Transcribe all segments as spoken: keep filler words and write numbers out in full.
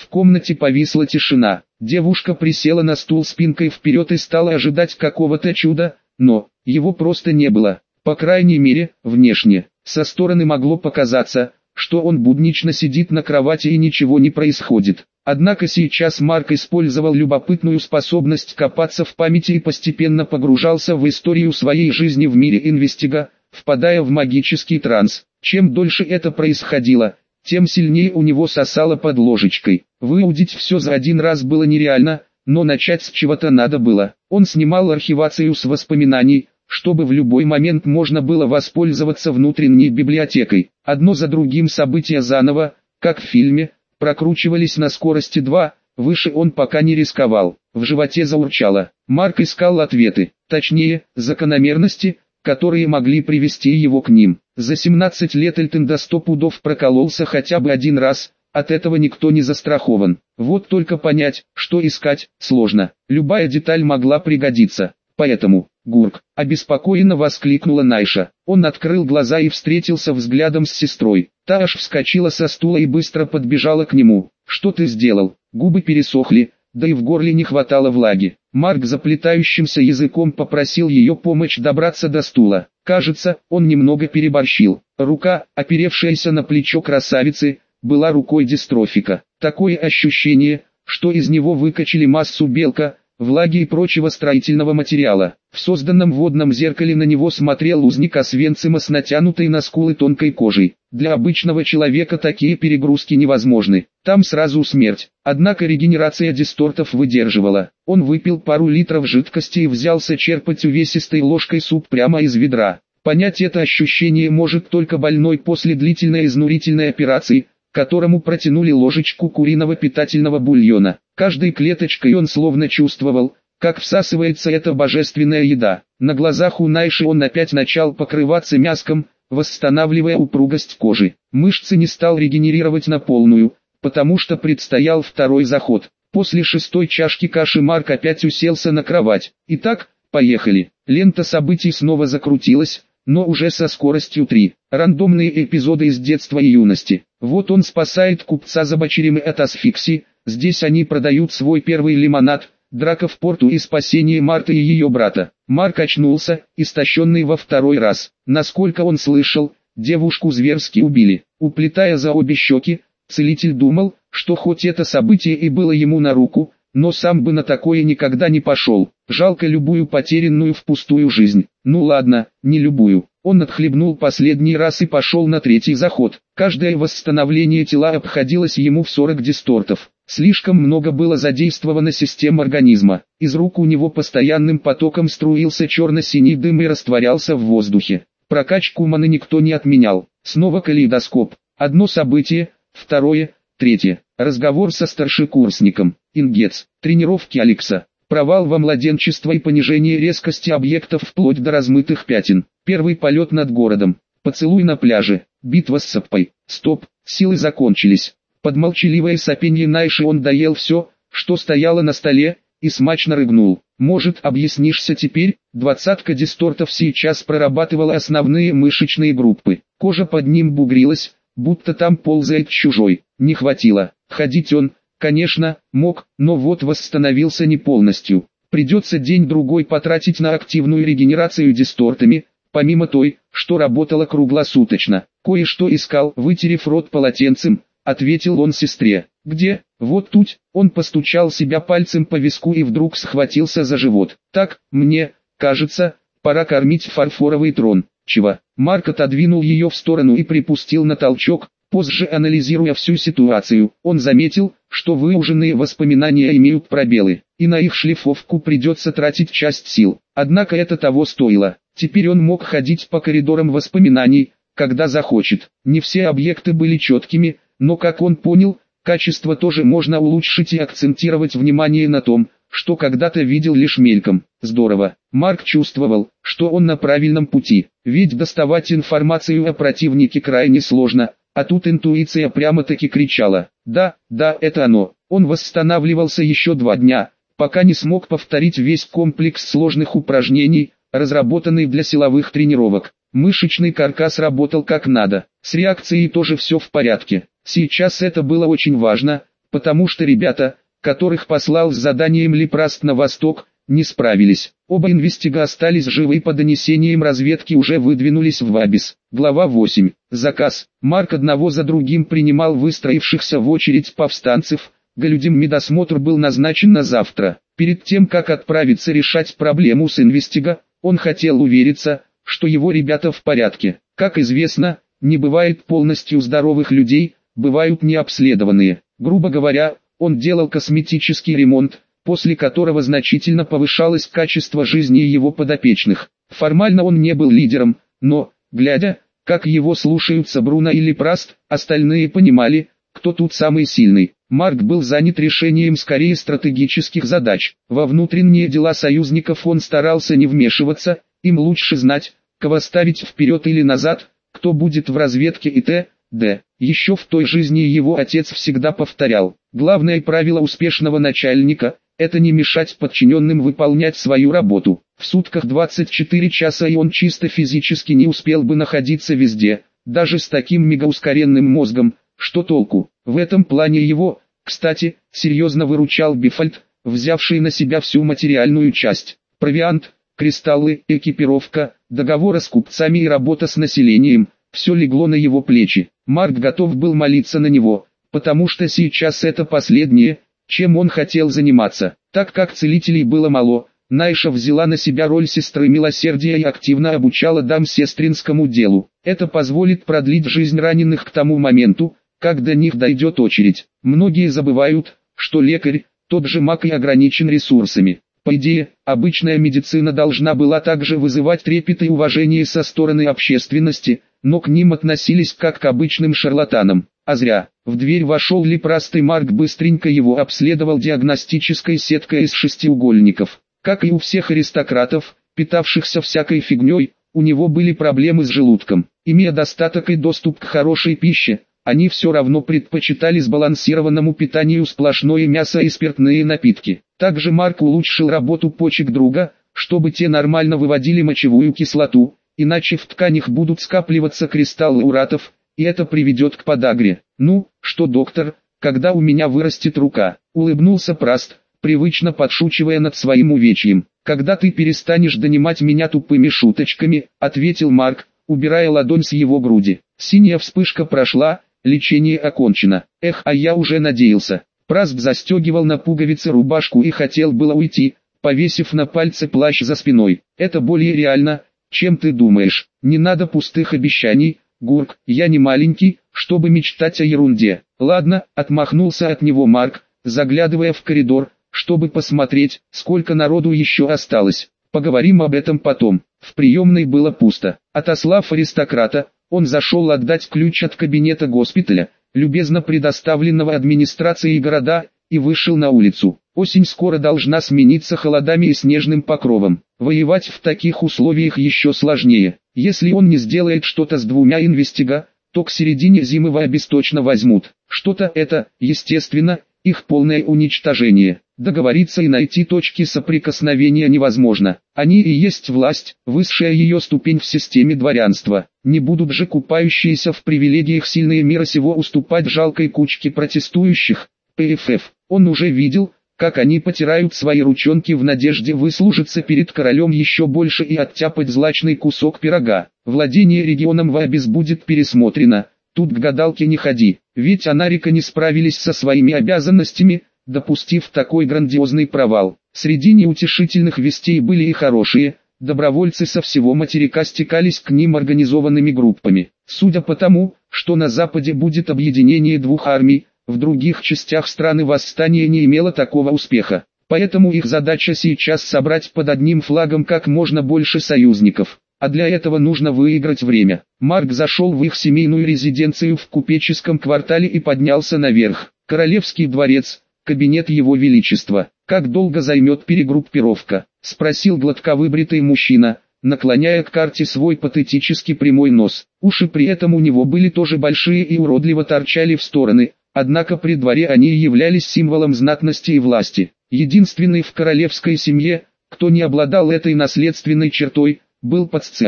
В комнате повисла тишина. Девушка присела на стул спинкой вперед и стала ожидать какого-то чуда, но его просто не было. По крайней мере, внешне. Со стороны могло показаться, что он буднично сидит на кровати и ничего не происходит. Однако сейчас Марк использовал любопытную способность копаться в памяти и постепенно погружался в историю своей жизни в мире инвестига, впадая в магический транс. Чем дольше это происходило, тем сильнее у него сосало под ложечкой. Выудить все за один раз было нереально, но начать с чего-то надо было. Он снимал архивацию с воспоминаний, чтобы в любой момент можно было воспользоваться внутренней библиотекой. Одно за другим события заново, как в фильме, прокручивались на скорости два, выше он пока не рисковал. В животе заурчало. Марк искал ответы, точнее, закономерности, которые могли привести его к ним. За семнадцать лет Эльтон до сто пудов прокололся хотя бы один раз, от этого никто не застрахован. Вот только понять, что искать, сложно. Любая деталь могла пригодиться. Поэтому, Гурк, обеспокоенно воскликнула Найша. Он открыл глаза и встретился взглядом с сестрой. Та аж вскочила со стула и быстро подбежала к нему. «Что ты сделал?» Губы пересохли, да и в горле не хватало влаги. Марк заплетающимся языком попросил ее помочь добраться до стула. Кажется, он немного переборщил. Рука, оперевшаяся на плечо красавицы, была рукой дистрофика. Такое ощущение, что из него выкачали массу белка, влаги и прочего строительного материала. В созданном водном зеркале на него смотрел узник Освенцима с натянутой на скулы тонкой кожей. Для обычного человека такие перегрузки невозможны. Там сразу смерть. Однако регенерация дистортов выдерживала. Он выпил пару литров жидкости и взялся черпать увесистой ложкой суп прямо из ведра. Понять это ощущение может только больной после длительной изнурительной операции, которому протянули ложечку куриного питательного бульона. Каждой клеточкой он словно чувствовал, как всасывается эта божественная еда. На глазах у Найши он опять начал покрываться мяском, восстанавливая упругость кожи. Мышцы не стал регенерировать на полную, потому что предстоял второй заход. После шестой чашки каши Марк опять уселся на кровать. Итак, поехали. Лента событий снова закрутилась, но уже со скоростью три. Рандомные эпизоды из детства и юности. Вот он спасает купца за бочерями от асфиксии, здесь они продают свой первый лимонад, драка в порту и спасение Марты и ее брата. Марк очнулся, истощенный во второй раз. Насколько он слышал, девушку зверски убили. Уплетая за обе щеки, целитель думал, что хоть это событие и было ему на руку, но сам бы на такое никогда не пошел. Жалко любую потерянную впустую жизнь. Ну ладно, не любую. Он отхлебнул последний раз и пошел на третий заход. Каждое восстановление тела обходилось ему в сорок дистортов. Слишком много было задействовано систем организма. Из рук у него постоянным потоком струился черно-синий дым и растворялся в воздухе. Прокачку маны никто не отменял. Снова калейдоскоп. Одно событие, второе, третье. Разговор со старшекурсником. Ингец. Тренировки Алекса. Провал во младенчество и понижение резкости объектов вплоть до размытых пятен. Первый полет над городом. Поцелуй на пляже. Битва с Саппой. Стоп, силы закончились. Под молчаливое сопенье Найши он доел все, что стояло на столе, и смачно рыгнул. Может, объяснишься теперь? Двадцатка дистортов сейчас прорабатывала основные мышечные группы. Кожа под ним бугрилась, будто там ползает чужой. Не хватило. Ходить он, конечно, мог, но вот восстановился не полностью. Придется день-другой потратить на активную регенерацию дистортами, помимо той, что работала круглосуточно. Кое-что искал, вытерев рот полотенцем, ответил он сестре. Где? Вот тут. Он постучал себя пальцем по виску и вдруг схватился за живот. Так, мне, кажется, пора кормить фарфоровый трон. Чего? Марк отодвинул ее в сторону и припустил на толчок. Позже, анализируя всю ситуацию, он заметил, что выуженные воспоминания имеют пробелы, и на их шлифовку придется тратить часть сил. Однако это того стоило. Теперь он мог ходить по коридорам воспоминаний, когда захочет. Не все объекты были четкими, но, как он понял, качество тоже можно улучшить и акцентировать внимание на том, что когда-то видел лишь мельком. Здорово. Марк чувствовал, что он на правильном пути, ведь доставать информацию о противнике крайне сложно. А тут интуиция прямо-таки кричала: «Да, да, это оно». Он восстанавливался еще два дня, пока не смог повторить весь комплекс сложных упражнений, разработанный для силовых тренировок. Мышечный каркас работал как надо, с реакцией тоже все в порядке. Сейчас это было очень важно, потому что ребята, которых послал с заданием Лепраст на восток, не справились. Оба инвестига остались живы и по донесениям разведки уже выдвинулись в Вабис. Глава восемь. Заказ. Марк одного за другим принимал выстроившихся в очередь повстанцев. Галюдим медосмотр был назначен на завтра. Перед тем, как отправиться решать проблему с инвестига, он хотел увериться, что его ребята в порядке. Как известно, не бывает полностью здоровых людей, бывают необследованные. Грубо говоря, он делал косметический ремонт, после которого значительно повышалось качество жизни его подопечных. Формально он не был лидером, но, глядя, как его слушаются Бруно и Лепраст, остальные понимали, кто тут самый сильный. Марк был занят решением скорее стратегических задач. Во внутренние дела союзников он старался не вмешиваться, им лучше знать, кого ставить вперед или назад, кто будет в разведке и т.д. Еще в той жизни его отец всегда повторял: главное правило успешного начальника – это не мешать подчиненным выполнять свою работу. В сутках двадцать четыре часа и он чисто физически не успел бы находиться везде, даже с таким мегаускоренным мозгом. Что толку? В этом плане его, кстати, серьезно выручал Бифальд, взявший на себя всю материальную часть. Провиант, кристаллы, экипировка, договоры с купцами и работа с населением – все легло на его плечи. Марк готов был молиться на него, потому что сейчас это последнее, чем он хотел заниматься. Так как целителей было мало, Найша взяла на себя роль сестры милосердия и активно обучала дам сестринскому делу. Это позволит продлить жизнь раненых к тому моменту, как до них дойдет очередь. Многие забывают, что лекарь, тот же маг, и ограничен ресурсами. По идее, обычная медицина должна была также вызывать трепет и уважение со стороны общественности, но к ним относились как к обычным шарлатанам. А зря. В дверь вошел Лепраст, и Марк быстренько его обследовал диагностической сеткой из шестиугольников. Как и у всех аристократов, питавшихся всякой фигней, у него были проблемы с желудком. Имея достаток и доступ к хорошей пище, они все равно предпочитали сбалансированному питанию сплошное мясо и спиртные напитки. Также Марк улучшил работу почек друга, чтобы те нормально выводили мочевую кислоту, иначе в тканях будут скапливаться кристаллы уратов, и это приведет к подагре. «Ну, что, доктор, когда у меня вырастет рука?» — улыбнулся Праст, привычно подшучивая над своим увечьем. «Когда ты перестанешь донимать меня тупыми шуточками», — ответил Марк, убирая ладонь с его груди. Синяя вспышка прошла, лечение окончено. Эх, а я уже надеялся. Праст застегивал на пуговицы рубашку и хотел было уйти, повесив на пальцы плащ за спиной. «Это более реально, чем ты думаешь. Не надо пустых обещаний, Гурк, я не маленький, чтобы мечтать о ерунде». «Ладно», — отмахнулся от него Марк, заглядывая в коридор, чтобы посмотреть, сколько народу еще осталось. «Поговорим об этом потом». В приемной было пусто. Отослав аристократа, он зашел отдать ключ от кабинета госпиталя, любезно предоставленного администрацией города, и вышел на улицу. Осень скоро должна смениться холодами и снежным покровом. Воевать в таких условиях еще сложнее. Если он не сделает что-то с двумя инвестига, то к середине зимы Вабис точно возьмут. Что-то это, естественно, их полное уничтожение. Договориться и найти точки соприкосновения невозможно. Они и есть власть, высшая ее ступень в системе дворянства. Не будут же купающиеся в привилегиях сильные мира сего уступать жалкой кучке протестующих. ПФФ. Он уже видел, как они потирают свои ручонки в надежде выслужиться перед королем еще больше и оттяпать злачный кусок пирога. Владение регионом Вабис будет пересмотрено. Тут к гадалке не ходи, ведь Анарика не справились со своими обязанностями, допустив такой грандиозный провал. Среди неутешительных вестей были и хорошие. Добровольцы со всего материка стекались к ним организованными группами. Судя по тому, что на западе будет объединение двух армий, в других частях страны восстание не имело такого успеха. Поэтому их задача сейчас собрать под одним флагом как можно больше союзников. А для этого нужно выиграть время. Марк зашел в их семейную резиденцию в купеческом квартале и поднялся наверх. Королевский дворец, кабинет его величества. «Как долго займет перегруппировка?» — спросил гладковыбритый мужчина, наклоняя к карте свой патетически прямой нос. Уши при этом у него были тоже большие и уродливо торчали в стороны, однако при дворе они являлись символом знатности и власти. Единственный в королевской семье, кто не обладал этой наследственной чертой, был Паццерна,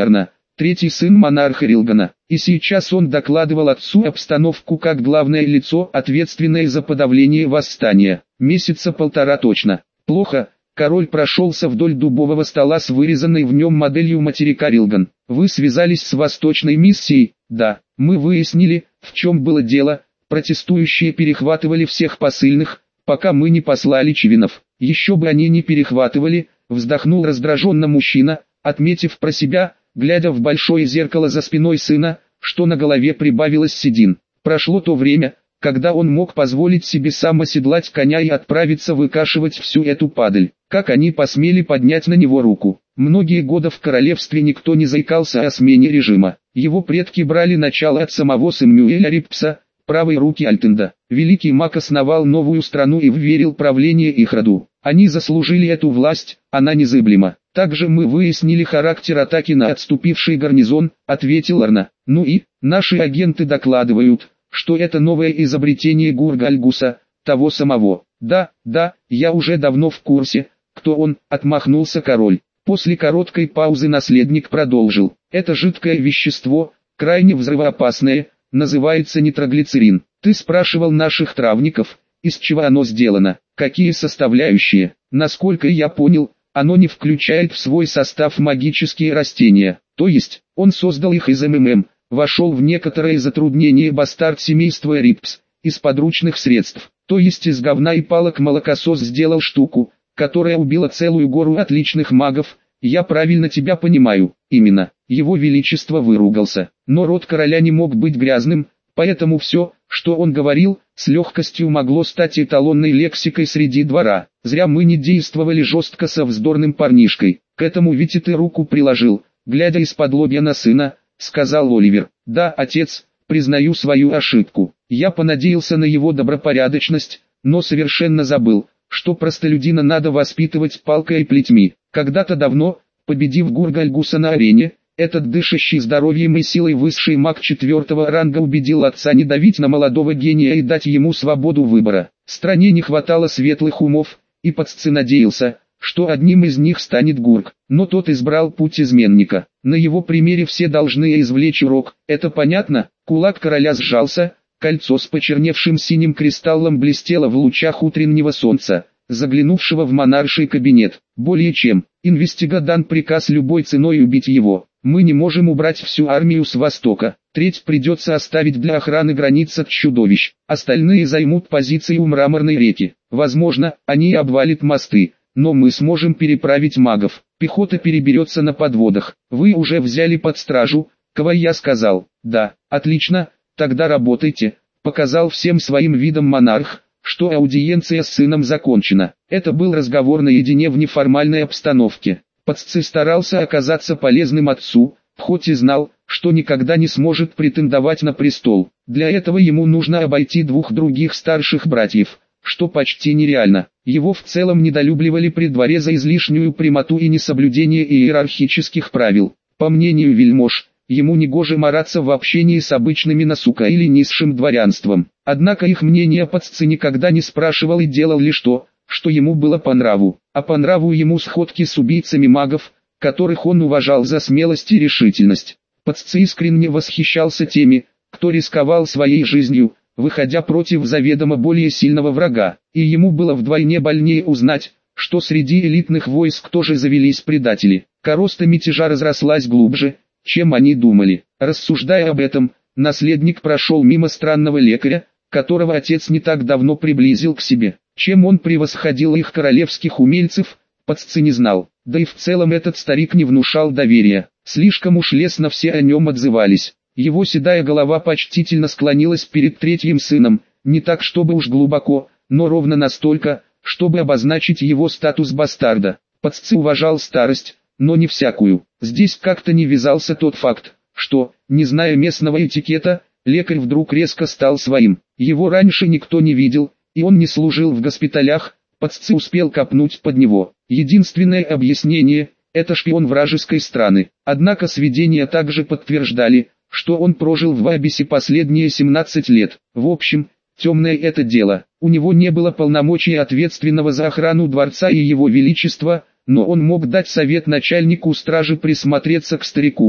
третий сын монарха Рилгана, и сейчас он докладывал отцу обстановку как главное лицо, ответственное за подавление восстания. Месяца полтора точно. Плохо. Король прошелся вдоль дубового стола с вырезанной в нем моделью материка Рилган. Вы связались с восточной миссией? Да. Мы выяснили, в чем было дело. Протестующие перехватывали всех посыльных, пока мы не послали чивинов. Еще бы они не перехватывали, вздохнул раздраженно мужчина, отметив про себя, глядя в большое зеркало за спиной сына, что на голове прибавилось седин. Прошло то время, когда он мог позволить себе сам оседлать коня и отправиться выкашивать всю эту падаль. Как они посмели поднять на него руку? Многие годы в королевстве никто не заикался о смене режима. Его предки брали начало от самого Сэмюэля Риппса, правой руки Альтенда. Великий маг основал новую страну и вверил правление их роду. Они заслужили эту власть, она незыблема. Также мы выяснили характер атаки на отступивший гарнизон, ответил Арна. Ну и, наши агенты докладывают, что это новое изобретение Гургальгуса, того самого. Да, да, я уже давно в курсе, кто он, отмахнулся король. После короткой паузы наследник продолжил. Это жидкое вещество, крайне взрывоопасное, называется нитроглицерин. Ты спрашивал наших травников, из чего оно сделано, какие составляющие. Насколько я понял, оно не включает в свой состав магические растения. То есть, он создал их из МММ, вошел в некоторые затруднения бастард семейства Риппс, из подручных средств. То есть из говна и палок молокосос сделал штуку, которая убила целую гору отличных магов. Я правильно тебя понимаю? Именно. Его Величество выругался. Но род короля не мог быть грязным, поэтому все, что он говорил, с легкостью могло стать эталонной лексикой среди двора. Зря мы не действовали жестко со вздорным парнишкой. К этому ведь и ты руку приложил, глядя из-под лобья на сына, сказал Оливер. Да, отец, признаю свою ошибку. Я понадеялся на его добропорядочность, но совершенно забыл, что простолюдина надо воспитывать палкой и плетьми. Когда-то давно, победив Гургальгуса на арене, этот дышащий здоровьем и силой высший маг четвертого ранга убедил отца не давить на молодого гения и дать ему свободу выбора. Стране не хватало светлых умов, и Пацци надеялся, что одним из них станет Гург. Но тот избрал путь изменника. На его примере все должны извлечь урок. Это понятно? Кулак короля сжался, кольцо с почерневшим синим кристаллом блестело в лучах утреннего солнца, заглянувшего в монарший кабинет. Более чем, инвестига дан приказ любой ценой убить его. Мы не можем убрать всю армию с востока. Треть придется оставить для охраны границ от чудовищ. Остальные займут позиции у Мраморной реки. Возможно, они обвалят мосты, но мы сможем переправить магов. Пехота переберется на подводах. Вы уже взяли под стражу, кого я сказал. Да, отлично, тогда работайте. Показал всем своим видом монарх, что аудиенция с сыном закончена. Это был разговор наедине в неформальной обстановке. Пацци старался оказаться полезным отцу, хоть и знал, что никогда не сможет претендовать на престол. Для этого ему нужно обойти двух других старших братьев, что почти нереально. Его в целом недолюбливали при дворе за излишнюю прямоту и несоблюдение иерархических правил. По мнению вельмож, ему негоже мараться в общении с обычными насука или низшим дворянством. Однако их мнение Пацци никогда не спрашивал и делал лишь то, что ему было по нраву. А по нраву ему сходки с убийцами магов, которых он уважал за смелость и решительность. Пацци искренне восхищался теми, кто рисковал своей жизнью, выходя против заведомо более сильного врага. И ему было вдвойне больнее узнать, что среди элитных войск тоже завелись предатели. Короста мятежа разрослась глубже, чем они думали. Рассуждая об этом, наследник прошел мимо странного лекаря, которого отец не так давно приблизил к себе. Чем он превосходил их королевских умельцев, Пацци не знал. Да и в целом этот старик не внушал доверия. Слишком уж лестно все о нем отзывались. Его седая голова почтительно склонилась перед третьим сыном, не так чтобы уж глубоко, но ровно настолько, чтобы обозначить его статус бастарда. Пацци уважал старость, но не всякую. Здесь как-то не вязался тот факт, что, не зная местного этикета, лекарь вдруг резко стал своим. Его раньше никто не видел, и он не служил в госпиталях. Пацци успел копнуть под него. Единственное объяснение – это шпион вражеской страны. Однако сведения также подтверждали, что он прожил в Вабисе последние семнадцать лет. В общем, темное это дело. У него не было полномочий ответственного за охрану дворца и его величества, но он мог дать совет начальнику стражи присмотреться к старику,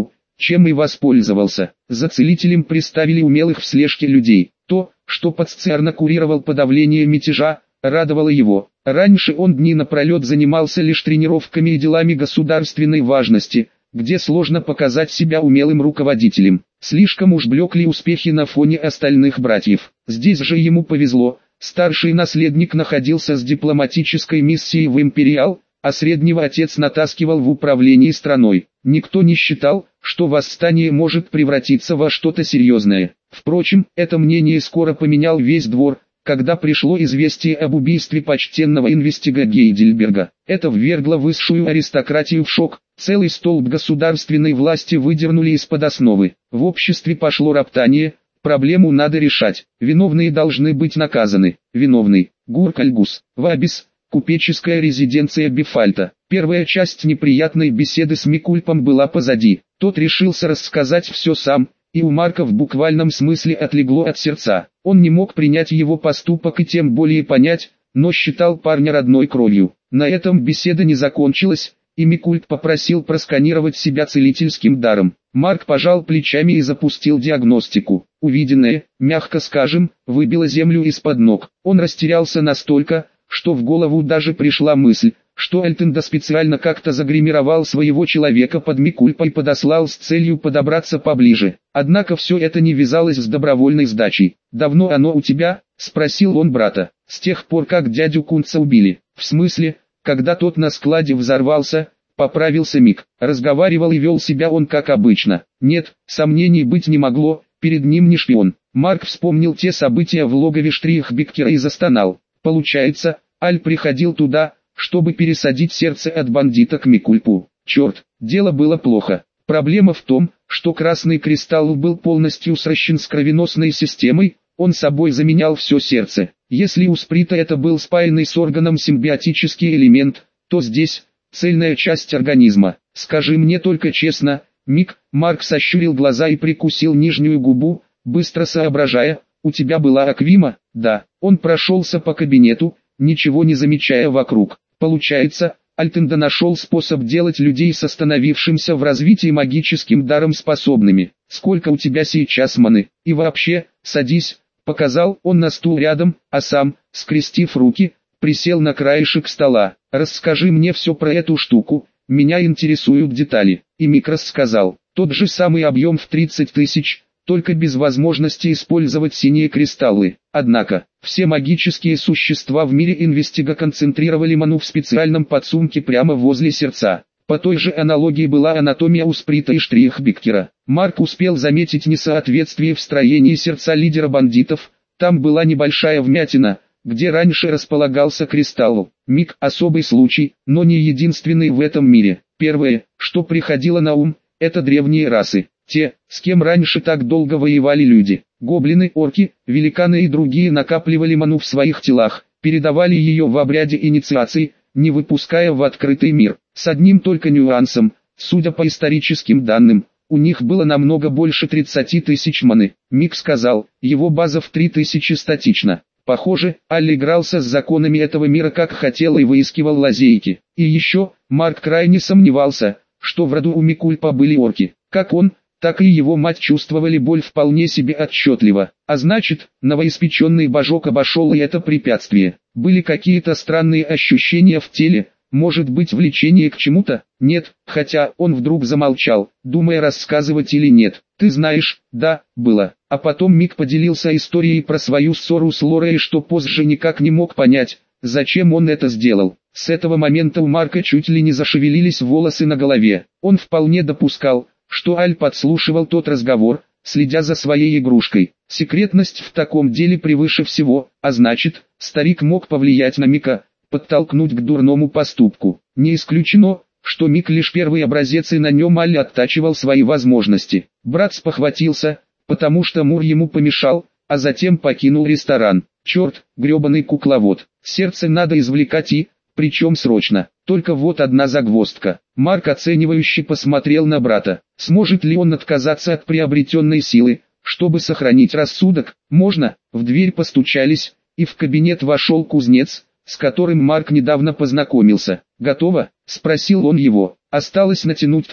чем и воспользовался. За целителем приставили умелых в слежке людей. То, что подсцерно курировал подавление мятежа, радовало его. Раньше он дни напролет занимался лишь тренировками и делами государственной важности, где сложно показать себя умелым руководителем. Слишком уж блекли успехи на фоне остальных братьев. Здесь же ему повезло, старший наследник находился с дипломатической миссией в Империал, а среднего отец натаскивал в управлении страной. Никто не считал, что восстание может превратиться во что-то серьезное. Впрочем, это мнение скоро поменял весь двор, когда пришло известие об убийстве почтенного инвестига Гейдельберга. Это ввергло высшую аристократию в шок, целый столб государственной власти выдернули из-под основы. В обществе пошло роптание, проблему надо решать, виновные должны быть наказаны. Виновный, Гуркальгус, Вабис, купеческая резиденция Бифальта. Первая часть неприятной беседы с Микульпом была позади, тот решился рассказать все сам, и у Марка в буквальном смысле отлегло от сердца. Он не мог принять его поступок и тем более понять, но считал парня родной кровью. На этом беседа не закончилась, и Микульп попросил просканировать себя целительским даром. Марк пожал плечами и запустил диагностику. Увиденное, мягко скажем, выбило землю из-под ног. Он растерялся настолько, что в голову даже пришла мысль, что Альтенда специально как-то загримировал своего человека под Микульпа и подослал с целью подобраться поближе. Однако все это не вязалось с добровольной сдачей. «Давно оно у тебя?» – спросил он брата. «С тех пор, как дядю Кунца убили». «В смысле, когда тот на складе взорвался?» – поправился Мик. Разговаривал и вел себя он как обычно. Нет, сомнений быть не могло, перед ним не шпион. Марк вспомнил те события в логове Штрихбеккера и застонал. Получается, Аль приходил туда, чтобы пересадить сердце от бандита к Микульпу. Черт, дело было плохо. Проблема в том, что красный кристалл был полностью сращен с кровеносной системой, он собой заменял все сердце. Если у Сприта это был спаянный с органом симбиотический элемент, то здесь цельная часть организма. Скажи мне только честно, Мик, Марк сощурил глаза и прикусил нижнюю губу, быстро соображая, у тебя была аквима? Да. Он прошелся по кабинету, ничего не замечая вокруг. Получается, Альтенда нашел способ делать людей с остановившимся в развитии магическим даром способными. Сколько у тебя сейчас маны? И вообще, садись, показал он на стул рядом, а сам, скрестив руки, присел на краешек стола. Расскажи мне все про эту штуку, меня интересуют детали. И Мик рассказал. Тот же самый объем в тридцать тысяч, только без возможности использовать синие кристаллы. Однако, все магические существа в мире Инвестига концентрировали ману в специальном подсумке прямо возле сердца. По той же аналогии была анатомия у Сприта и Штрихбеккера. Марк успел заметить несоответствие в строении сердца лидера бандитов, там была небольшая вмятина, где раньше располагался кристалл. Миг – особый случай, но не единственный в этом мире. Первое, что приходило на ум, это древние расы. Те, с кем раньше так долго воевали люди. Гоблины, орки, великаны и другие накапливали ману в своих телах, передавали ее в обряде инициации, не выпуская в открытый мир. С одним только нюансом, судя по историческим данным, у них было намного больше тридцати тысяч маны. Мик сказал, его база в три тысячи статична. Похоже, Аль игрался с законами этого мира как хотел и выискивал лазейки. И еще, Марк крайне сомневался, что в роду у Микульпа были орки. Как он, так и его мать чувствовали боль вполне себе отчетливо. А значит, новоиспеченный божок обошел и это препятствие. Были какие-то странные ощущения в теле, может быть влечение к чему-то? Нет, хотя он вдруг замолчал, думая рассказывать или нет. Ты знаешь, да, было. А потом Мик поделился историей про свою ссору с Лорой, что позже никак не мог понять, зачем он это сделал. С этого момента у Марка чуть ли не зашевелились волосы на голове. Он вполне допускал, что Аль подслушивал тот разговор, следя за своей игрушкой. Секретность в таком деле превыше всего, а значит, старик мог повлиять на Мика, подтолкнуть к дурному поступку. Не исключено, что Мик лишь первый образец и на нем Аль оттачивал свои возможности. Брат спохватился, потому что Мур ему помешал, а затем покинул ресторан. Черт, гребаный кукловод, сердце надо извлекать и, причем срочно. Только вот одна загвоздка. Марк оценивающе посмотрел на брата. Сможет ли он отказаться от приобретенной силы, чтобы сохранить рассудок? Можно. В дверь постучались, и в кабинет вошел кузнец, с которым Марк недавно познакомился. «Готово?» – спросил он его. «Осталось натянуть ткань»,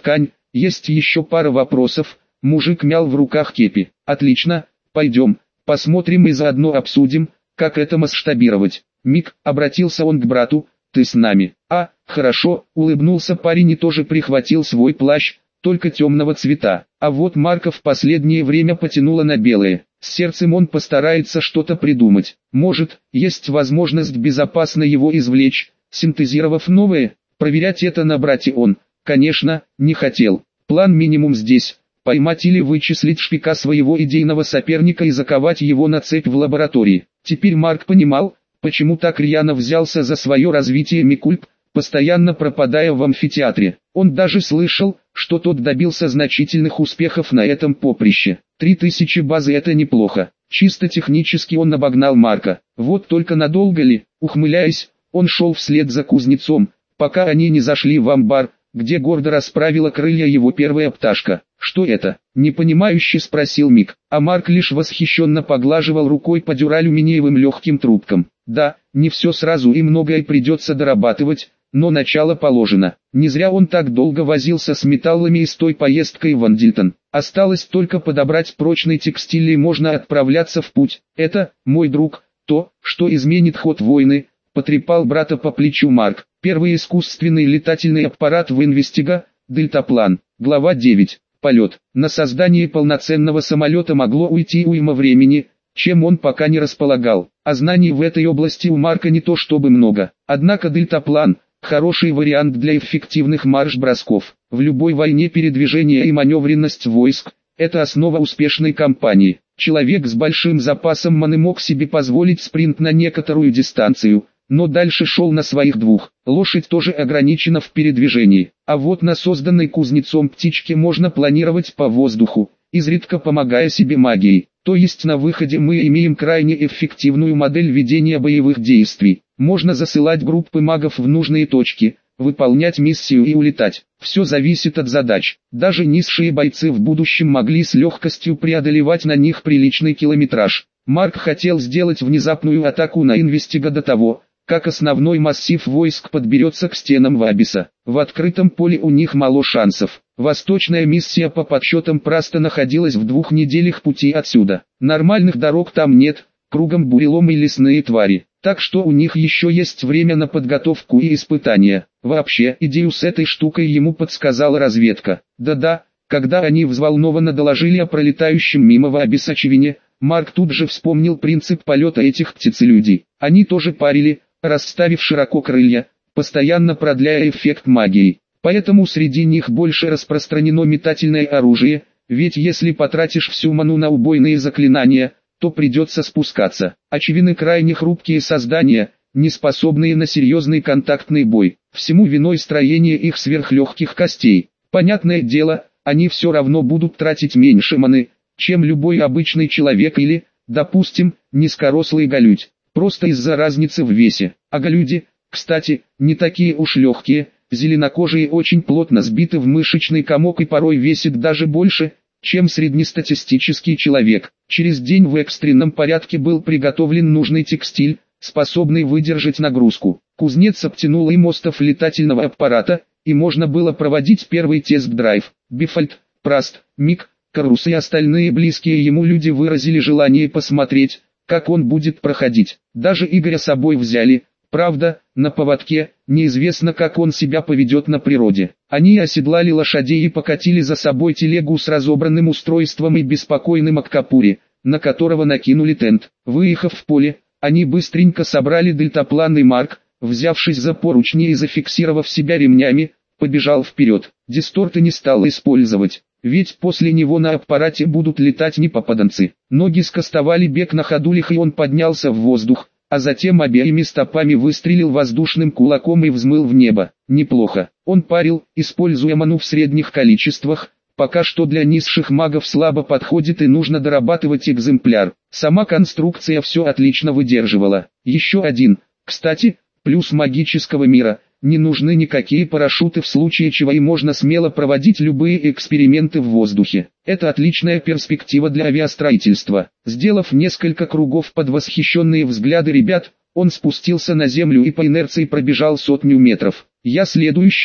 есть еще пара вопросов. Мужик мял в руках кепи. Отлично, пойдем, посмотрим и заодно обсудим, как это масштабировать. Мик, обратился он к брату, ты с нами? А, хорошо, улыбнулся парень и тоже прихватил свой плащ, только темного цвета. А вот Марка в последнее время потянуло на белое. С сердцем он постарается что-то придумать. Может, есть возможность безопасно его извлечь, синтезировав новое. Проверять это на брате он, конечно, не хотел. План минимум здесь. Поймать или вычислить шпика своего идейного соперника и заковать его на цепь в лаборатории. Теперь Марк понимал, почему так рьяно взялся за свое развитие Микульп, постоянно пропадая в амфитеатре. Он даже слышал, что тот добился значительных успехов на этом поприще. Три тысячи базы — это неплохо. Чисто технически он обогнал Марка. Вот только надолго ли? Ухмыляясь, он шел вслед за кузнецом, пока они не зашли в амбар, где гордо расправила крылья его первая пташка. «Что это?» – непонимающе спросил Мик, а Марк лишь восхищенно поглаживал рукой по дюралюминиевым легким трубкам. «Да, не все сразу и многое придется дорабатывать, но начало положено. Не зря он так долго возился с металлами и с той поездкой в Андильтон. Осталось только подобрать прочный текстиль и можно отправляться в путь. Это, мой друг, то, что изменит ход войны», – потрепал брата по плечу Марк. Первый искусственный летательный аппарат в Инвестига, дельтаплан. Глава девять. Полет. На создание полноценного самолета могло уйти уйма времени, чем он пока не располагал, а знаний в этой области у Марка не то чтобы много. Однако дельтаплан – хороший вариант для эффективных марш-бросков. В любой войне передвижение и маневренность войск – это основа успешной кампании. Человек с большим запасом маны мог себе позволить спринт на некоторую дистанцию, но дальше шел на своих двух. Лошадь тоже ограничена в передвижении, а вот на созданной кузнецом птичке можно планировать по воздуху, изредка помогая себе магией. То есть на выходе мы имеем крайне эффективную модель ведения боевых действий. Можно засылать группы магов в нужные точки, выполнять миссию и улетать. Все зависит от задач. Даже низшие бойцы в будущем могли с легкостью преодолевать на них приличный километраж. Марк хотел сделать внезапную атаку на Инвестига до того, как основной массив войск подберется к стенам Вабиса. В открытом поле у них мало шансов. Восточная миссия по подсчетам Праста находилась в двух неделях пути отсюда. Нормальных дорог там нет, кругом буреломы и лесные твари. Так что у них еще есть время на подготовку и испытания. Вообще, идею с этой штукой ему подсказала разведка. Да-да, когда они взволнованно доложили о пролетающем мимо Вабиса Чивине, Марк тут же вспомнил принцип полета этих птицелюдей. Они тоже парили, расставив широко крылья, постоянно продляя эффект магии. Поэтому среди них больше распространено метательное оружие, ведь если потратишь всю ману на убойные заклинания, то придется спускаться. Очевидно, крайне хрупкие создания, не способные на серьезный контактный бой. Всему виной строение их сверхлегких костей. Понятное дело, они все равно будут тратить меньше маны, чем любой обычный человек или, допустим, низкорослый голюдь. Просто из-за разницы в весе. А голюди, кстати, не такие уж легкие, зеленокожие очень плотно сбиты в мышечный комок и порой весят даже больше, чем среднестатистический человек. Через день в экстренном порядке был приготовлен нужный текстиль, способный выдержать нагрузку. Кузнец обтянул им остов летательного аппарата, и можно было проводить первый тест-драйв. Бифальд, Праст, Мик, Карус и остальные близкие ему люди выразили желание посмотреть, как он будет проходить. Даже Игоря с собой взяли, правда, на поводке, неизвестно как он себя поведет на природе. Они оседлали лошадей и покатили за собой телегу с разобранным устройством и беспокойным Аккапури, на которого накинули тент. Выехав в поле, они быстренько собрали дельтаплан и Марк, взявшись за поручни и зафиксировав себя ремнями, побежал вперед. Дисторты не стал использовать, ведь после него на аппарате будут летать не попаданцы. Ноги скостовали бег на ходулях и он поднялся в воздух, а затем обеими стопами выстрелил воздушным кулаком и взмыл в небо. Неплохо. Он парил, используя ману в средних количествах, пока что для низших магов слабо подходит и нужно дорабатывать экземпляр. Сама конструкция все отлично выдерживала. Еще один, кстати, плюс магического мира. Не нужны никакие парашюты в случае чего и можно смело проводить любые эксперименты в воздухе. Это отличная перспектива для авиастроительства. Сделав несколько кругов под восхищенные взгляды ребят, он спустился на землю и по инерции пробежал сотню метров. «Я следующий»,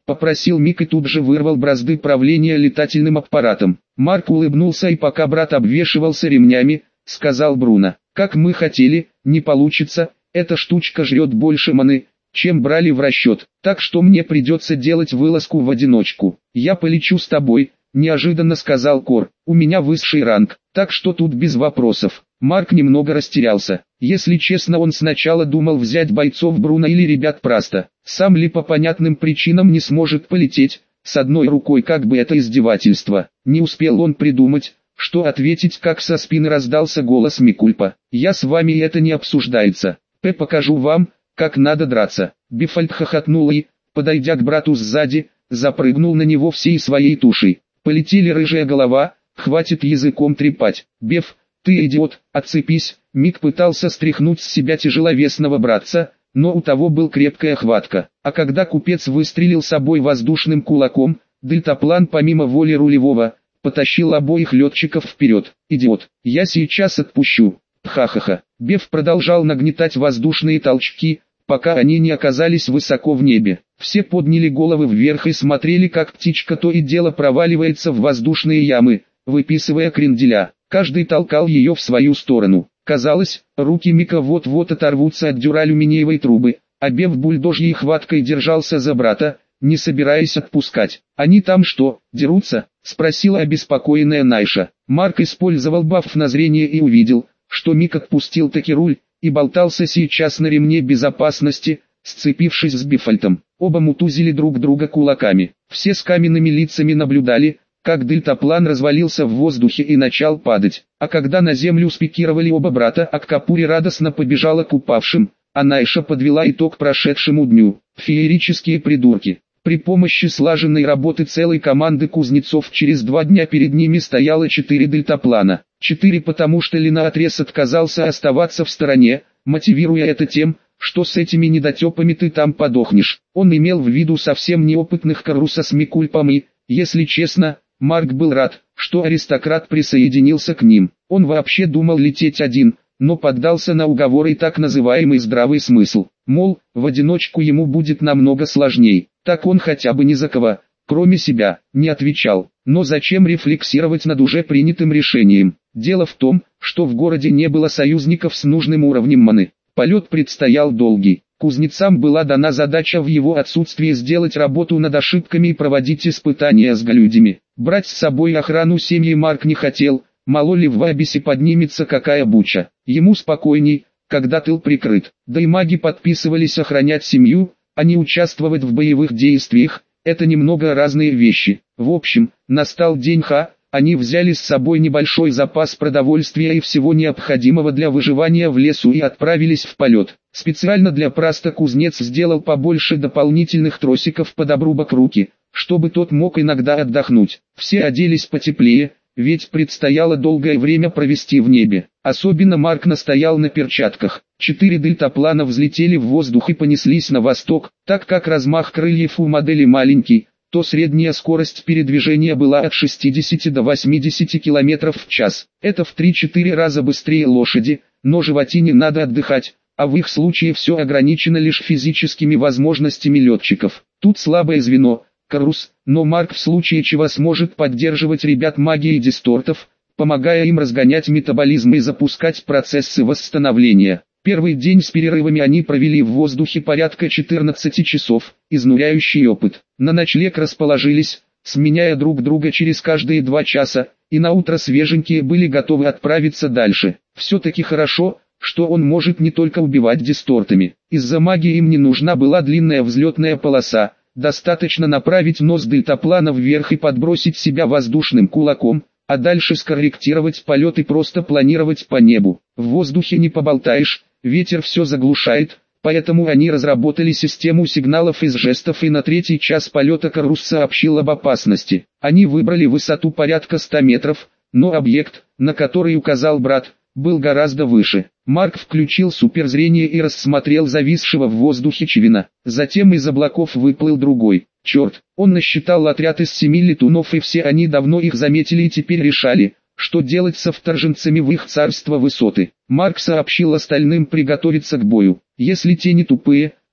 попросил Мик и тут же вырвал бразды правления летательным аппаратом. Марк улыбнулся и пока брат обвешивался ремнями, сказал Бруно: «Как мы хотели, не получится, эта штучка жрет больше маны, чем брали в расчет, так что мне придется делать вылазку в одиночку. Я полечу с тобой», — неожиданно сказал Кор. «У меня высший ранг, так что тут без вопросов». Марк немного растерялся. Если честно, он сначала думал взять бойцов Бруно или ребят Праста. Сам ли по понятным причинам не сможет полететь, с одной рукой, как бы это издевательство. Не успел он придумать, что ответить, как со спины раздался голос Микульпа. «Я с вами, и это не обсуждается. П покажу вам, как надо драться». Бефальд хохотнул и, подойдя к брату сзади, запрыгнул на него всей своей тушей. Полетели, рыжая голова, хватит языком трепать. Беф, ты идиот, отцепись. Мик пытался стряхнуть с себя тяжеловесного братца, но у того был крепкая хватка. А когда купец выстрелил собой воздушным кулаком, дельтаплан помимо воли рулевого, потащил обоих летчиков вперед. «Идиот, я сейчас отпущу». Ха-ха-ха. Беф продолжал нагнетать воздушные толчки, пока они не оказались высоко в небе. Все подняли головы вверх и смотрели, как птичка то и дело проваливается в воздушные ямы, выписывая кренделя. Каждый толкал ее в свою сторону. Казалось, руки Мика вот-вот оторвутся от дюралюминиевой трубы, а Беф бульдожьей хваткой держался за брата, не собираясь отпускать. «Они там что, дерутся?» — спросила обеспокоенная Найша. Марк использовал баф на зрение и увидел, что Мик отпустил таки руль, и болтался сейчас на ремне безопасности, сцепившись с Бефальтом. Оба мутузили друг друга кулаками. Все с каменными лицами наблюдали, как дельтаплан развалился в воздухе и начал падать. А когда на землю спикировали оба брата, Аккапури радостно побежала к упавшим, а Найша подвела итог прошедшему дню. Феерические придурки. При помощи слаженной работы целой команды кузнецов через два дня перед ними стояло четыре дельтаплана. Четыре, потому что Ли наотрез отказался оставаться в стороне, мотивируя это тем, что с этими недотепами ты там подохнешь. Он имел в виду совсем неопытных Каруса с Микульпом и, если честно, Марк был рад, что аристократ присоединился к ним. Он вообще думал лететь один, но поддался на уговоры и так называемый здравый смысл. Мол, в одиночку ему будет намного сложней. Так он хотя бы ни за кого, кроме себя, не отвечал. Но зачем рефлексировать над уже принятым решением? Дело в том, что в городе не было союзников с нужным уровнем маны. Полет предстоял долгий. Кузнецам была дана задача в его отсутствие сделать работу над ошибками и проводить испытания с галюдями. Брать с собой охрану семьи Марк не хотел, мало ли в Вабисе поднимется какая буча. Ему спокойней, когда тыл прикрыт. Да и маги подписывались охранять семью, а не участвовать в боевых действиях. Это немного разные вещи. В общем, настал день Х, они взяли с собой небольшой запас продовольствия и всего необходимого для выживания в лесу и отправились в полет. Специально для Праста кузнец сделал побольше дополнительных тросиков под обрубок руки, чтобы тот мог иногда отдохнуть. Все оделись потеплее, ведь предстояло долгое время провести в небе. Особенно Марк настоял на перчатках. Четыре дельтаплана взлетели в воздух и понеслись на восток, так как размах крыльев у модели маленький, то средняя скорость передвижения была от шестидесяти до восьмидесяти километров в час. Это в три-четыре раза быстрее лошади, но животине надо отдыхать, а в их случае все ограничено лишь физическими возможностями летчиков. Тут слабое звено – Карус, но Марк в случае чего сможет поддерживать ребят магией дистортов, помогая им разгонять метаболизм и запускать процессы восстановления. Первый день с перерывами они провели в воздухе порядка четырнадцати часов, изнуряющий опыт. На ночлег расположились, сменяя друг друга через каждые два часа, и на утро свеженькие были готовы отправиться дальше. Все-таки хорошо, что он может не только убивать дистортами. Из-за магии им не нужна была длинная взлетная полоса, достаточно направить нос дельтаплана вверх и подбросить себя воздушным кулаком, а дальше скорректировать полет и просто планировать по небу. В воздухе не поболтаешь, ветер все заглушает, поэтому они разработали систему сигналов из жестов, и на третий час полета Карус сообщил об опасности. Они выбрали высоту порядка ста метров, но объект, на который указал брат, был гораздо выше. Марк включил суперзрение и рассмотрел зависшего в воздухе Чивина. Затем из облаков выплыл другой. Черт, он насчитал отряд из семи летунов, и все они давно их заметили и теперь решали, что делать со вторженцами в их царство высоты. Марк сообщил остальным приготовиться к бою. Если те не тупые,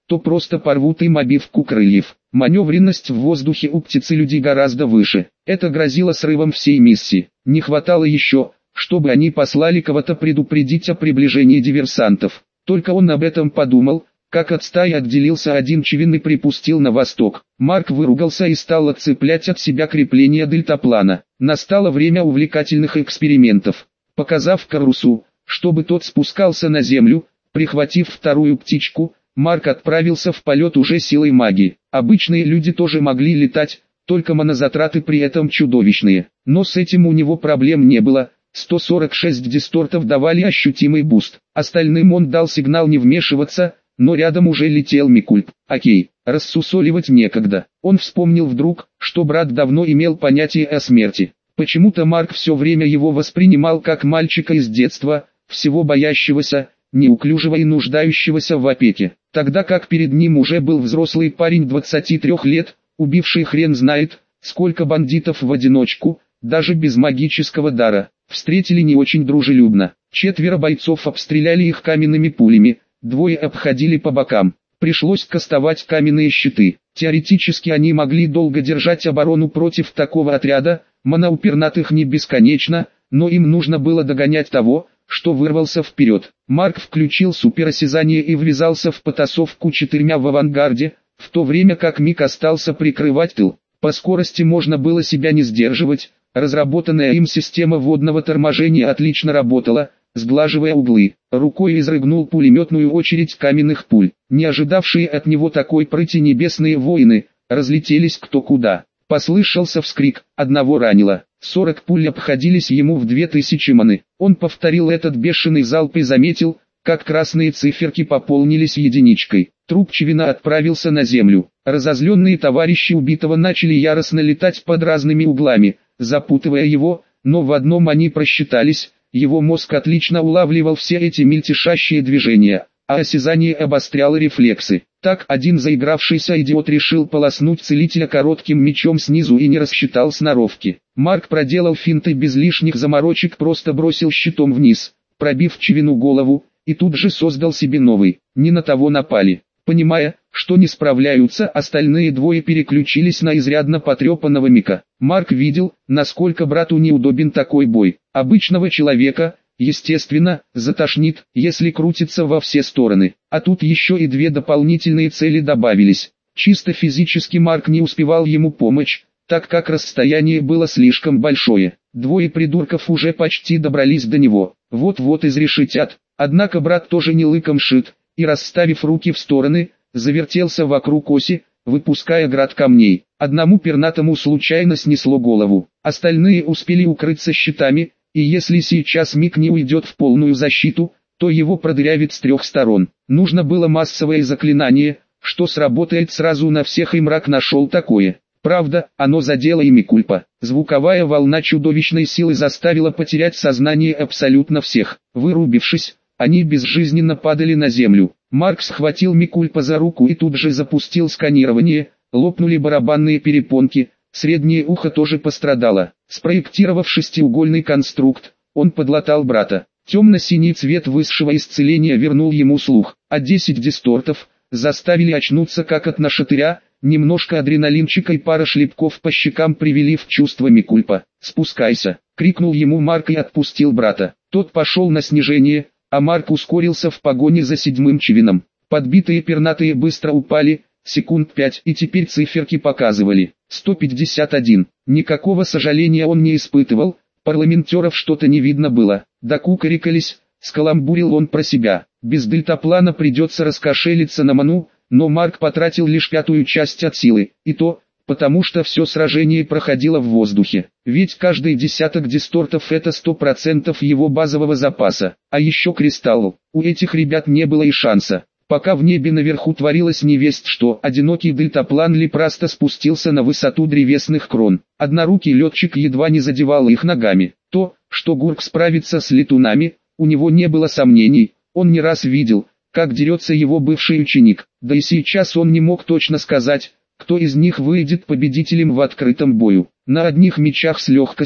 то просто порвут им обивку крыльев. Маневренность в воздухе у птицы-людей гораздо выше. Это грозило срывом всей миссии. Не хватало еще, чтобы они послали кого-то предупредить о приближении диверсантов. Только он об этом подумал, как от стаи отделился один чивин и припустил на восток. Марк выругался и стал отцеплять от себя крепления дельтаплана. Настало время увлекательных экспериментов. Показав Карусу, чтобы тот спускался на землю, прихватив вторую птичку, Марк отправился в полет уже силой магии. Обычные люди тоже могли летать, только монозатраты при этом чудовищные. Но с этим у него проблем не было. сто сорок шесть дистортов давали ощутимый буст. Остальным он дал сигнал не вмешиваться, но рядом уже летел Микульп. Окей, рассусоливать некогда. Он вспомнил вдруг, что брат давно имел понятие о смерти. Почему-то Марк все время его воспринимал как мальчика из детства, всего боящегося, неуклюжего и нуждающегося в опеке. Тогда как перед ним уже был взрослый парень двадцати трёх лет, убивший хрен знает, сколько бандитов в одиночку, даже без магического дара. Встретили не очень дружелюбно. Четверо бойцов обстреляли их каменными пулями, двое обходили по бокам. Пришлось кастовать каменные щиты. Теоретически они могли долго держать оборону против такого отряда, мана у пернатых не бесконечна, но им нужно было догонять того, что вырвался вперед. Марк включил суперосязание и ввязался в потасовку четырьмя в авангарде, в то время как Мик остался прикрывать тыл. По скорости можно было себя не сдерживать, разработанная им система водного торможения отлично работала, сглаживая углы. Рукой изрыгнул пулеметную очередь каменных пуль. Не ожидавшие от него такой прыти небесные воины, разлетелись кто куда. Послышался вскрик, одного ранило. сорок пуль обходились ему в две тысячи маны. Он повторил этот бешеный залп и заметил, как красные циферки пополнились единичкой. Труп чивина отправился на землю. Разозленные товарищи убитого начали яростно летать под разными углами, запутывая его, но в одном они просчитались, его мозг отлично улавливал все эти мельтешащие движения, а осязание обостряло рефлексы. Так один заигравшийся идиот решил полоснуть целителя коротким мечом снизу и не рассчитал сноровки. Марк проделал финты без лишних заморочек, просто бросил щитом вниз, пробив чивину голову, и тут же создал себе новый. Не на того напали. Понимая, что не справляются, остальные двое переключились на изрядно потрепанного Мика. Марк видел, насколько брату неудобен такой бой. Обычного человека, естественно, затошнит, если крутится во все стороны. А тут еще и две дополнительные цели добавились. Чисто физически Марк не успевал ему помочь, так как расстояние было слишком большое. Двое придурков уже почти добрались до него. Вот-вот изрешетят. Однако брат тоже не лыком шит, и расставив руки в стороны, завертелся вокруг оси, выпуская град камней. Одному пернатому случайно снесло голову. Остальные успели укрыться щитами, и если сейчас Мик не уйдет в полную защиту, то его продырявит с трех сторон. Нужно было массовое заклинание, что сработает сразу на всех, и мрак нашел такое. Правда, оно задело и Микульпа. Звуковая волна чудовищной силы заставила потерять сознание абсолютно всех. Вырубившись, они безжизненно падали на землю. Марк схватил Микульпа за руку и тут же запустил сканирование, лопнули барабанные перепонки, среднее ухо тоже пострадало. Спроектировав шестиугольный конструкт, он подлатал брата. Темно-синий цвет высшего исцеления вернул ему слух, а десять дистортов заставили очнуться как от нашатыря, немножко адреналинчика и пара шлепков по щекам привели в чувство Микульпа. «Спускайся!» — крикнул ему Марк и отпустил брата. Тот пошел на снижение, а Марк ускорился в погоне за седьмым чивином. Подбитые пернатые быстро упали, секунд пять, и теперь циферки показывали сто пятьдесят один. Никакого сожаления он не испытывал, парламентеров что-то не видно было. Докукарекались, скаламбурил он про себя. Без дельтаплана придется раскошелиться на ману, но Марк потратил лишь пятую часть от силы, и то, потому что все сражение проходило в воздухе. Ведь каждый десяток дистортов — это сто процентов его базового запаса. А еще кристалл. У этих ребят не было и шанса. Пока в небе наверху творилось невесть что, одинокий дельтаплан Лепраста спустился на высоту древесных крон. Однорукий летчик едва не задевал их ногами. То, что Гурк справится с летунами, у него не было сомнений. Он не раз видел, как дерется его бывший ученик. Да и сейчас он не мог точно сказать, кто из них выйдет победителем в открытом бою. На одних мечах с легкостью,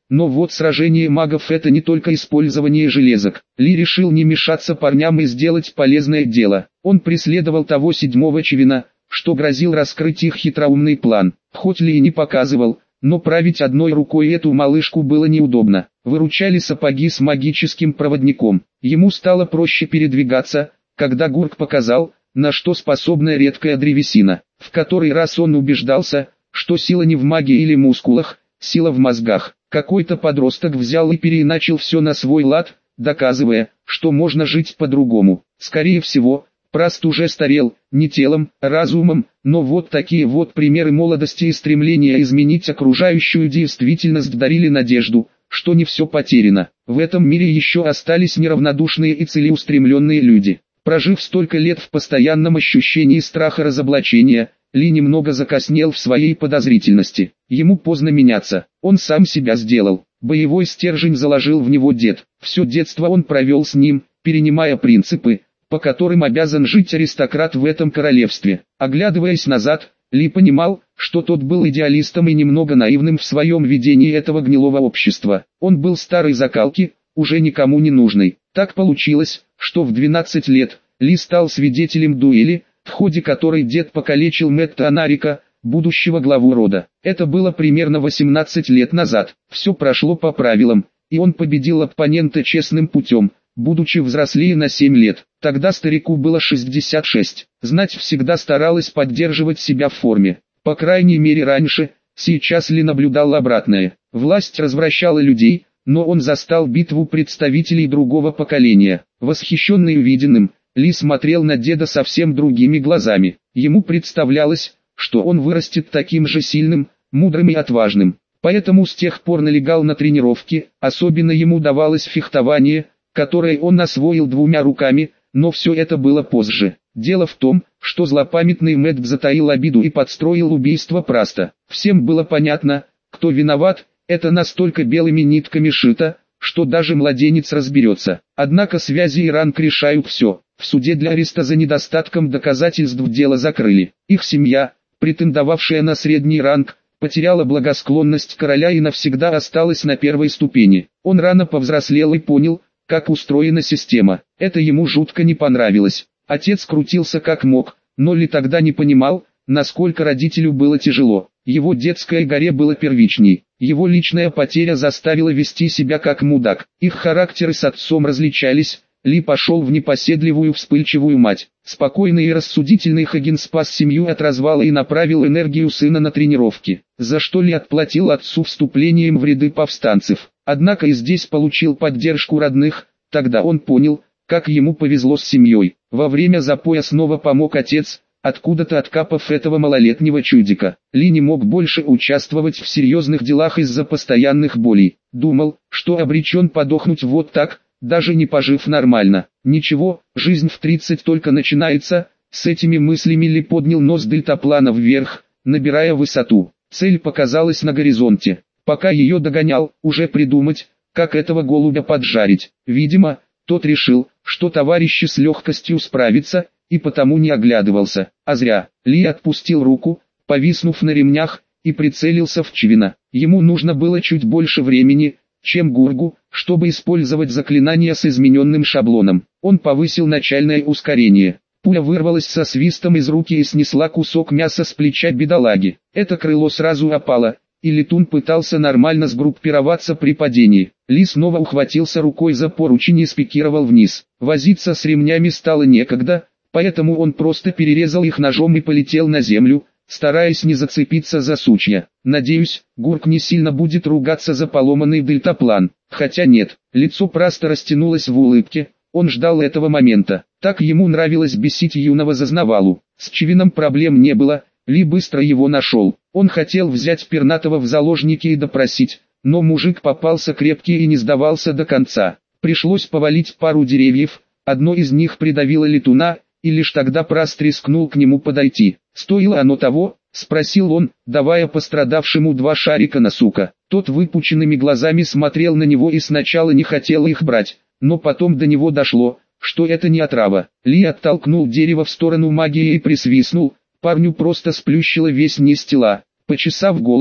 но вот сражение магов — это не только использование железок. Ли решил не мешаться парням и сделать полезное дело. Он преследовал того седьмого Чивина, что грозил раскрыть их хитроумный план. Хоть Ли и не показывал, но править одной рукой эту малышку было неудобно. Выручали сапоги с магическим проводником. Ему стало проще передвигаться, когда Гурк показал, на что способна редкая древесина. В который раз он убеждался, что сила не в магии или мускулах, сила в мозгах. Какой-то подросток взял и переиначил все на свой лад, доказывая, что можно жить по-другому. Скорее всего, Праст уже старел, не телом, разумом, но вот такие вот примеры молодости и стремления изменить окружающую действительность дарили надежду, что не все потеряно. В этом мире еще остались неравнодушные и целеустремленные люди. Прожив столько лет в постоянном ощущении страха разоблачения, Ли немного закоснел в своей подозрительности. Ему поздно меняться, он сам себя сделал. Боевой стержень заложил в него дед. Все детство он провел с ним, перенимая принципы, по которым обязан жить аристократ в этом королевстве. Оглядываясь назад, Ли понимал, что тот был идеалистом и немного наивным в своем видении этого гнилого общества. Он был старой закалки, уже никому не нужный. Так получилось, что в двенадцать лет Ли стал свидетелем дуэли, в ходе которой дед покалечил Мэтта Анарика, будущего главу рода. Это было примерно восемнадцать лет назад. Все прошло по правилам, и он победил оппонента честным путем, будучи взрослее на семь лет. Тогда старику было шестьдесят шесть. Знать всегда старалась поддерживать себя в форме. По крайней мере раньше, сейчас Ли наблюдал обратное. Власть развращала людей, но он застал битву представителей другого поколения. Восхищенный увиденным, Ли смотрел на деда совсем другими глазами. Ему представлялось, что он вырастет таким же сильным, мудрым и отважным. Поэтому с тех пор налегал на тренировки, особенно ему давалось фехтование, которое он освоил двумя руками, но все это было позже. Дело в том, что злопамятный Мэтт затаил обиду и подстроил убийство Праста. Всем было понятно, кто виноват, это настолько белыми нитками шито, что даже младенец разберется. Однако связи и ранг решают все. В суде для ареста за недостатком доказательств дело закрыли. Их семья, претендовавшая на средний ранг, потеряла благосклонность короля и навсегда осталась на первой ступени. Он рано повзрослел и понял, как устроена система. Это ему жутко не понравилось. Отец крутился как мог, но Ли тогда не понимал, насколько родителю было тяжело. Его детское горе было первичней. Его личная потеря заставила вести себя как мудак. Их характеры с отцом различались. Ли пошел в непоседливую вспыльчивую мать. Спокойный и рассудительный Хаген спас семью от развала и направил энергию сына на тренировки, за что Ли отплатил отцу вступлением в ряды повстанцев. Однако и здесь получил поддержку родных. Тогда он понял, как ему повезло с семьей. Во время запоя снова помог отец, откуда-то откапав этого малолетнего чудика. Ли не мог больше участвовать в серьезных делах из-за постоянных болей. Думал, что обречен подохнуть вот так, даже не пожив нормально. Ничего, жизнь в тридцать только начинается. С этими мыслями Ли поднял нос дельтаплана вверх, набирая высоту. Цель показалась на горизонте. Пока ее догонял, уже придумать, как этого голубя поджарить. Видимо, тот решил, что товарищи с легкостью справятся, и потому не оглядывался. А зря. Ли отпустил руку, повиснув на ремнях, и прицелился в Чивина. Ему нужно было чуть больше времени, чем Гургу, чтобы использовать заклинание с измененным шаблоном. Он повысил начальное ускорение. Пуля вырвалась со свистом из руки и снесла кусок мяса с плеча бедолаги. Это крыло сразу опало, и летун пытался нормально сгруппироваться при падении. Ли снова ухватился рукой за поручень и спикировал вниз. Возиться с ремнями стало некогда, поэтому он просто перерезал их ножом и полетел на землю, стараясь не зацепиться за сучья. Надеюсь, Гурк не сильно будет ругаться за поломанный дельтаплан. Хотя нет, лицо Праста растянулось в улыбке, он ждал этого момента. Так ему нравилось бесить юного зазнавалу. С Чивином проблем не было, Ли быстро его нашел. Он хотел взять пернатого в заложники и допросить, но мужик попался крепкий и не сдавался до конца. Пришлось повалить пару деревьев, одно из них придавило летуна, и лишь тогда Праст рискнул к нему подойти. «Стоило оно того?» — спросил он, давая пострадавшему два шарика на сука. Тот выпученными глазами смотрел на него и сначала не хотел их брать, но потом до него дошло, что это не отрава. Ли оттолкнул дерево в сторону магии и присвистнул, парню просто сплющило весь низ тела. Почесав голову,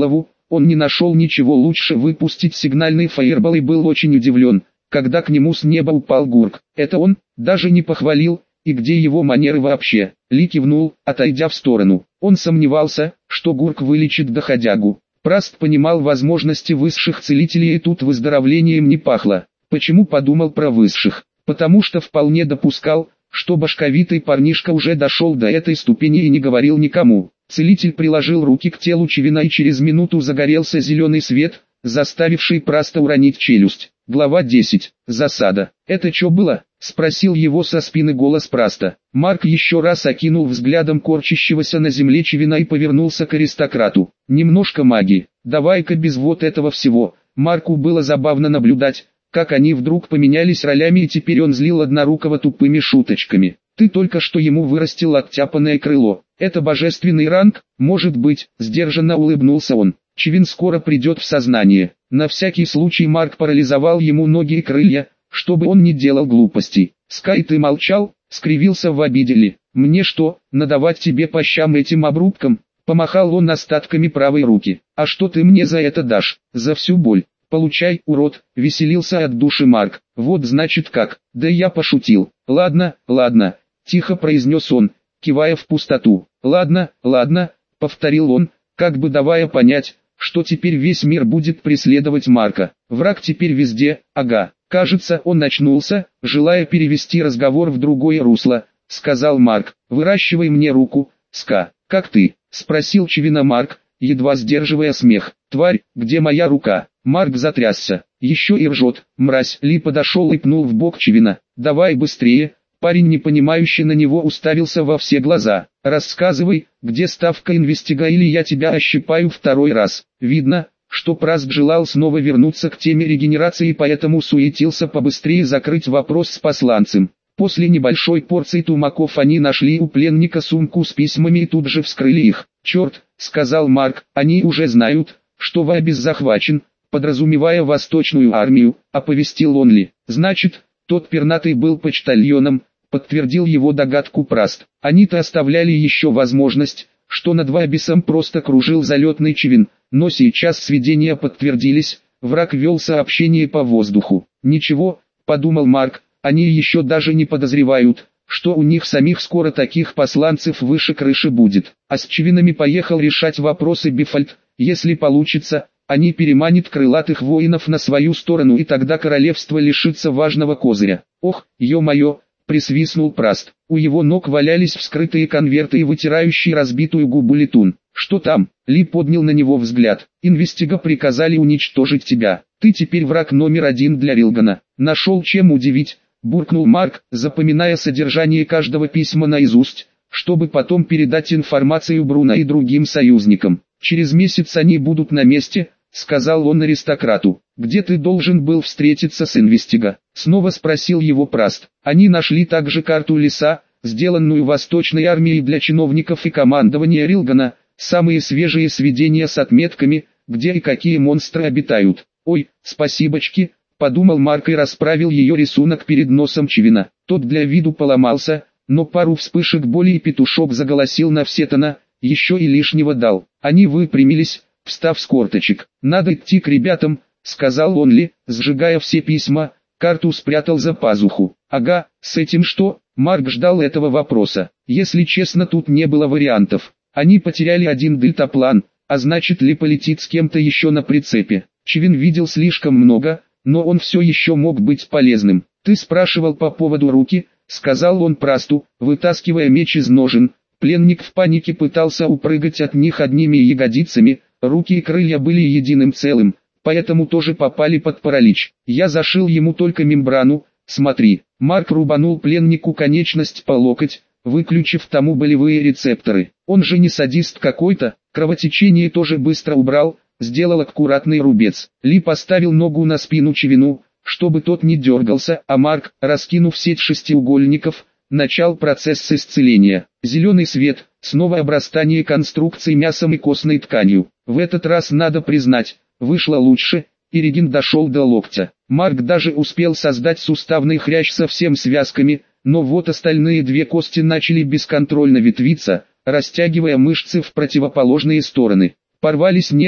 он не нашел ничего лучше выпустить сигнальный фаербол и был очень удивлен, когда к нему с неба упал Гурк. Это он, даже не похвалил, и где его манеры вообще? Ли кивнул, отойдя в сторону. Он сомневался, что Гурк вылечит доходягу. Праст понимал возможности высших целителей, и тут выздоровлением не пахло. Почему подумал про высших? Потому что вполне допускал, что башковитый парнишка уже дошел до этой ступени и не говорил никому. Целитель приложил руки к телу Чивина, и через минуту загорелся зеленый свет, заставивший Праста уронить челюсть. Глава десять. Засада. «Это чё было?» — спросил его со спины голос Праста. Марк еще раз окинул взглядом корчащегося на земле Чивина и повернулся к аристократу. «Немножко магии. Давай-ка без вот этого всего». Марку было забавно наблюдать, как они вдруг поменялись ролями, и теперь он злил Однорукого тупыми шуточками. «Ты только что ему вырастил оттяпанное крыло. Это божественный ранг, может быть», — сдержанно улыбнулся он. «Чивин скоро придет в сознание». На всякий случай Марк парализовал ему ноги и крылья, чтобы он не делал глупостей. «Скай, ты молчал?» — скривился в обиде Ли. «Мне что, надавать тебе по щам этим обрубкам?» Помахал он остатками правой руки. «А что ты мне за это дашь?» «За всю боль». «Получай, урод», — веселился от души Марк. «Вот значит как. Да я пошутил». «Ладно, ладно», — тихо произнес он, кивая в пустоту. «Ладно, ладно», — повторил он, как бы давая понять, что теперь весь мир будет преследовать Марка. Враг теперь везде, ага. «Кажется, он очнулся, желая перевести разговор в другое русло», — сказал Марк. «Выращивай мне руку, Ска». «Как ты?» — спросил Чивина Марк, едва сдерживая смех. «Тварь, где моя рука?» Марк затрясся. «Еще и ржет, мразь». Ли подошел и пнул в бок Чивина. «Давай быстрее». Парень, непонимающий, на него уставился во все глаза. «Рассказывай, где ставка инвестига, или я тебя ощипаю второй раз». Видно, что Праст желал снова вернуться к теме регенерации, и поэтому суетился побыстрее закрыть вопрос с посланцем. После небольшой порции тумаков они нашли у пленника сумку с письмами и тут же вскрыли их. «Черт», — сказал Марк, — «они уже знают, что Вабис захвачен», подразумевая Восточную армию, оповестил он Ли. «Значит, тот пернатый был почтальоном», подтвердил его догадку Праст. Они-то оставляли еще возможность, что над Вабисом просто кружил залетный Чивин, но сейчас сведения подтвердились, враг вел сообщение по воздуху. «Ничего», — подумал Марк, — «они еще даже не подозревают, что у них самих скоро таких посланцев выше крыши будет». А с Чивинами поехал решать вопросы Бифальд. Если получится, они переманят крылатых воинов на свою сторону, и тогда королевство лишится важного козыря. «Ох, ё-моё!» — присвистнул Праст. У его ног валялись вскрытые конверты и вытирающий разбитую губу Летун. «Что там?» — Ли поднял на него взгляд. «Инвестига приказали уничтожить тебя. Ты теперь враг номер один для Рилгана». «Нашел чем удивить», — буркнул Марк, запоминая содержание каждого письма наизусть, чтобы потом передать информацию Бруно и другим союзникам. «Через месяц они будут на месте», — сказал он аристократу. «Где ты должен был встретиться с Инвестига?» — снова спросил его Праст. Они нашли также карту леса, сделанную Восточной армией для чиновников и командования Рилгана, самые свежие сведения с отметками, где и какие монстры обитают. «Ой, спасибочки», — подумал Марк и расправил ее рисунок перед носом Чивина. Тот для виду поломался, но пару вспышек боли и петушок заголосил на все тона, еще и лишнего дал. Они выпрямились, встав с корточек. «Надо идти к ребятам», — сказал он Ли, сжигая все письма, карту спрятал за пазуху. «Ага, с этим что?» Марк ждал этого вопроса. Если честно, тут не было вариантов. Они потеряли один дельтаплан, а значит Ли полетит с кем-то еще на прицепе. Чивин видел слишком много, но он все еще мог быть полезным. «Ты спрашивал по поводу руки», — сказал он Прасту, вытаскивая меч из ножен. Пленник в панике пытался упрыгать от них одними ягодицами, руки и крылья были единым целым, поэтому тоже попали под паралич. «Я зашил ему только мембрану, смотри». Марк рубанул пленнику конечность по локоть, выключив тому болевые рецепторы. Он же не садист какой-то, кровотечение тоже быстро убрал, сделал аккуратный рубец. Ли поставил ногу на спину Чивину, чтобы тот не дергался, а Марк, раскинув сеть шестиугольников, начал процесс исцеления. Зеленый свет, снова обрастание конструкций мясом и костной тканью. В этот раз, надо признать, вышло лучше, и реген дошел до локтя. Марк даже успел создать суставный хрящ со всем связками, но вот остальные две кости начали бесконтрольно ветвиться, растягивая мышцы в противоположные стороны. Порвались нервы,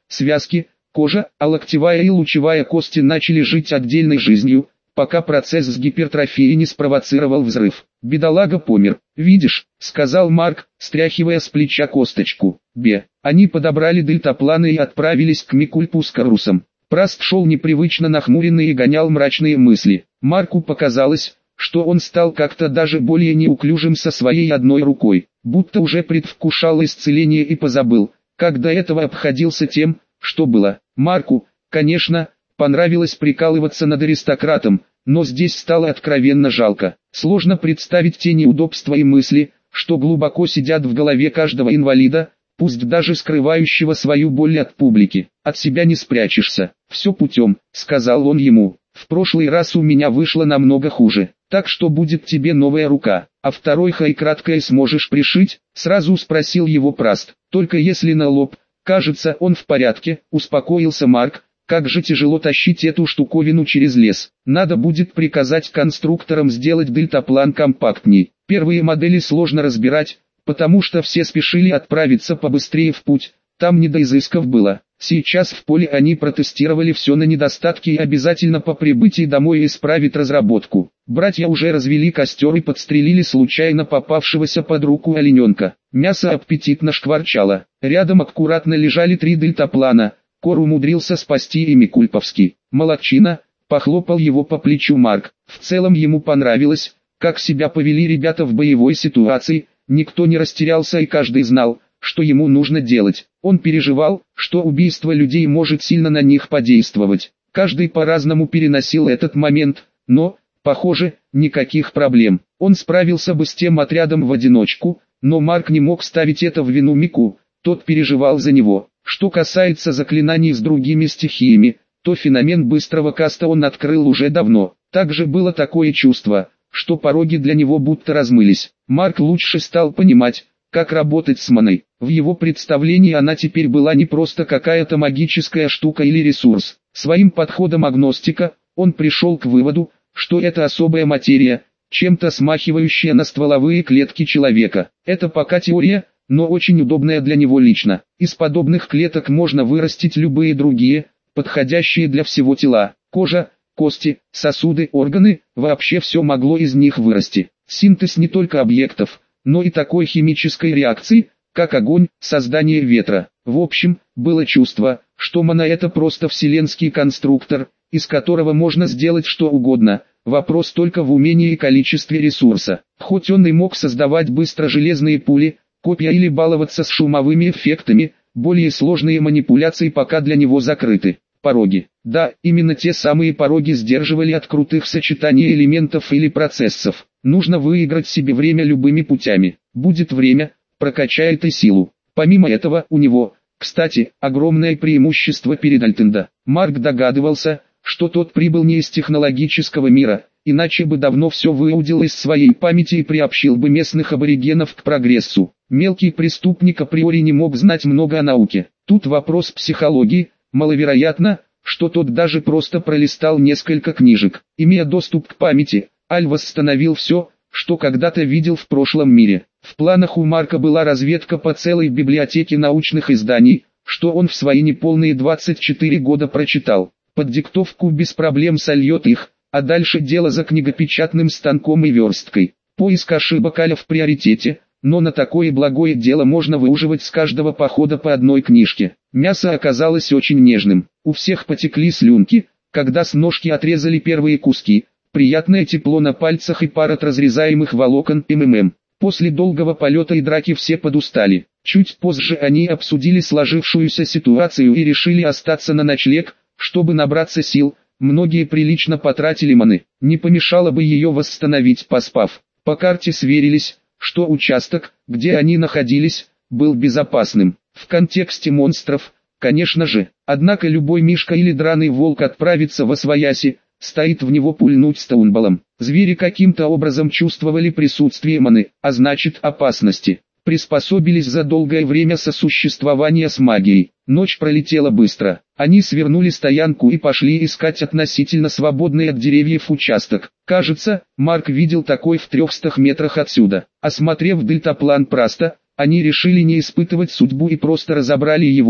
связки, кожа, а локтевая и лучевая кости начали жить отдельной жизнью, пока процесс с гипертрофией не спровоцировал взрыв. Бедолага помер. «Видишь», — сказал Марк, стряхивая с плеча косточку. «Бе». Они подобрали дельтапланы и отправились к Микульпу с Карусом. Праст шел непривычно нахмуренный и гонял мрачные мысли. Марку показалось, что он стал как-то даже более неуклюжим со своей одной рукой, будто уже предвкушал исцеление и позабыл, как до этого обходился тем, что было. Марку, конечно, понравилось прикалываться над аристократом, но здесь стало откровенно жалко. Сложно представить те неудобства и мысли, что глубоко сидят в голове каждого инвалида, пусть даже скрывающего свою боль от публики. От себя не спрячешься. «Все путем», — сказал он ему. «В прошлый раз у меня вышло намного хуже, так что будет тебе новая рука, а второй хай краткое сможешь пришить?» — сразу спросил его Праст. «Только если на лоб». «Кажется, он в порядке», — успокоился Марк. «Как же тяжело тащить эту штуковину через лес. Надо будет приказать конструкторам сделать дельтаплан компактней. Первые модели сложно разбирать, потому что все спешили отправиться побыстрее в путь, там не до изысков было. Сейчас в поле они протестировали все на недостатки и обязательно по прибытии домой исправят разработку. Братья уже развели костер и подстрелили случайно попавшегося под руку олененка. Мясо аппетитно шкварчало. Рядом аккуратно лежали три дельтаплана. Кор умудрился спасти и Микульповский. «Молодчина», — похлопал его по плечу Марк. В целом ему понравилось, как себя повели ребята в боевой ситуации. Никто не растерялся и каждый знал, что ему нужно делать. Он переживал, что убийство людей может сильно на них подействовать. Каждый по-разному переносил этот момент, но, похоже, никаких проблем. Он справился бы с тем отрядом в одиночку, но Марк не мог ставить это в вину Мику, тот переживал за него. Что касается заклинаний с другими стихиями, то феномен быстрого каста он открыл уже давно. Также было такое чувство, что пороги для него будто размылись. Марк лучше стал понимать, как работать с маной. В его представлении она теперь была не просто какая-то магическая штука или ресурс. Своим подходом агностика, он пришел к выводу, что это особая материя, чем-то смахивающая на стволовые клетки человека. Это пока теория, но очень удобная для него лично. Из подобных клеток можно вырастить любые другие, подходящие для всего тела. Кожа, кости, сосуды, органы, вообще все могло из них вырасти. Синтез не только объектов, но и такой химической реакции, как огонь, создание ветра. В общем, было чувство, что мана это просто вселенский конструктор, из которого можно сделать что угодно. Вопрос только в умении и количестве ресурса. Хоть он и мог создавать быстро железные пули, копья или баловаться с шумовыми эффектами, более сложные манипуляции пока для него закрыты. Пороги. Да, именно те самые пороги сдерживали от крутых сочетаний элементов или процессов. Нужно выиграть себе время любыми путями. Будет время, прокачает и силу. Помимо этого, у него, кстати, огромное преимущество перед Альтендо. Марк догадывался, что тот прибыл не из технологического мира, иначе бы давно все выудил из своей памяти и приобщил бы местных аборигенов к прогрессу. Мелкий преступник априори не мог знать много о науке. Тут вопрос психологии. Маловероятно, что тот даже просто пролистал несколько книжек. Имея доступ к памяти, Аль восстановил все, что когда-то видел в прошлом мире. В планах у Марка была разведка по целой библиотеке научных изданий, что он в свои неполные двадцать четыре года прочитал. Под диктовку без проблем сольет их, а дальше дело за книгопечатным станком и версткой. Поиск ошибок Аля в приоритете, но на такое благое дело можно выуживать с каждого похода по одной книжке. Мясо оказалось очень нежным. У всех потекли слюнки, когда с ножки отрезали первые куски. Приятное тепло на пальцах и пар от разрезаемых волокон МММ. После долгого полета и драки все подустали. Чуть позже они обсудили сложившуюся ситуацию и решили остаться на ночлег, чтобы набраться сил. Многие прилично потратили маны. Не помешало бы ее восстановить, поспав. По карте сверились, что участок, где они находились, был безопасным. В контексте монстров, конечно же. Однако любой мишка или драный волк отправится во свояси, стоит в него пульнуть стоунболом. Звери каким-то образом чувствовали присутствие маны, а значит опасности. Приспособились за долгое время сосуществования с магией. Ночь пролетела быстро. Они свернули стоянку и пошли искать относительно свободный от деревьев участок. Кажется, Марк видел такой в трехстах метрах отсюда. Осмотрев дельтаплан Праста, они решили не испытывать судьбу и просто разобрали его,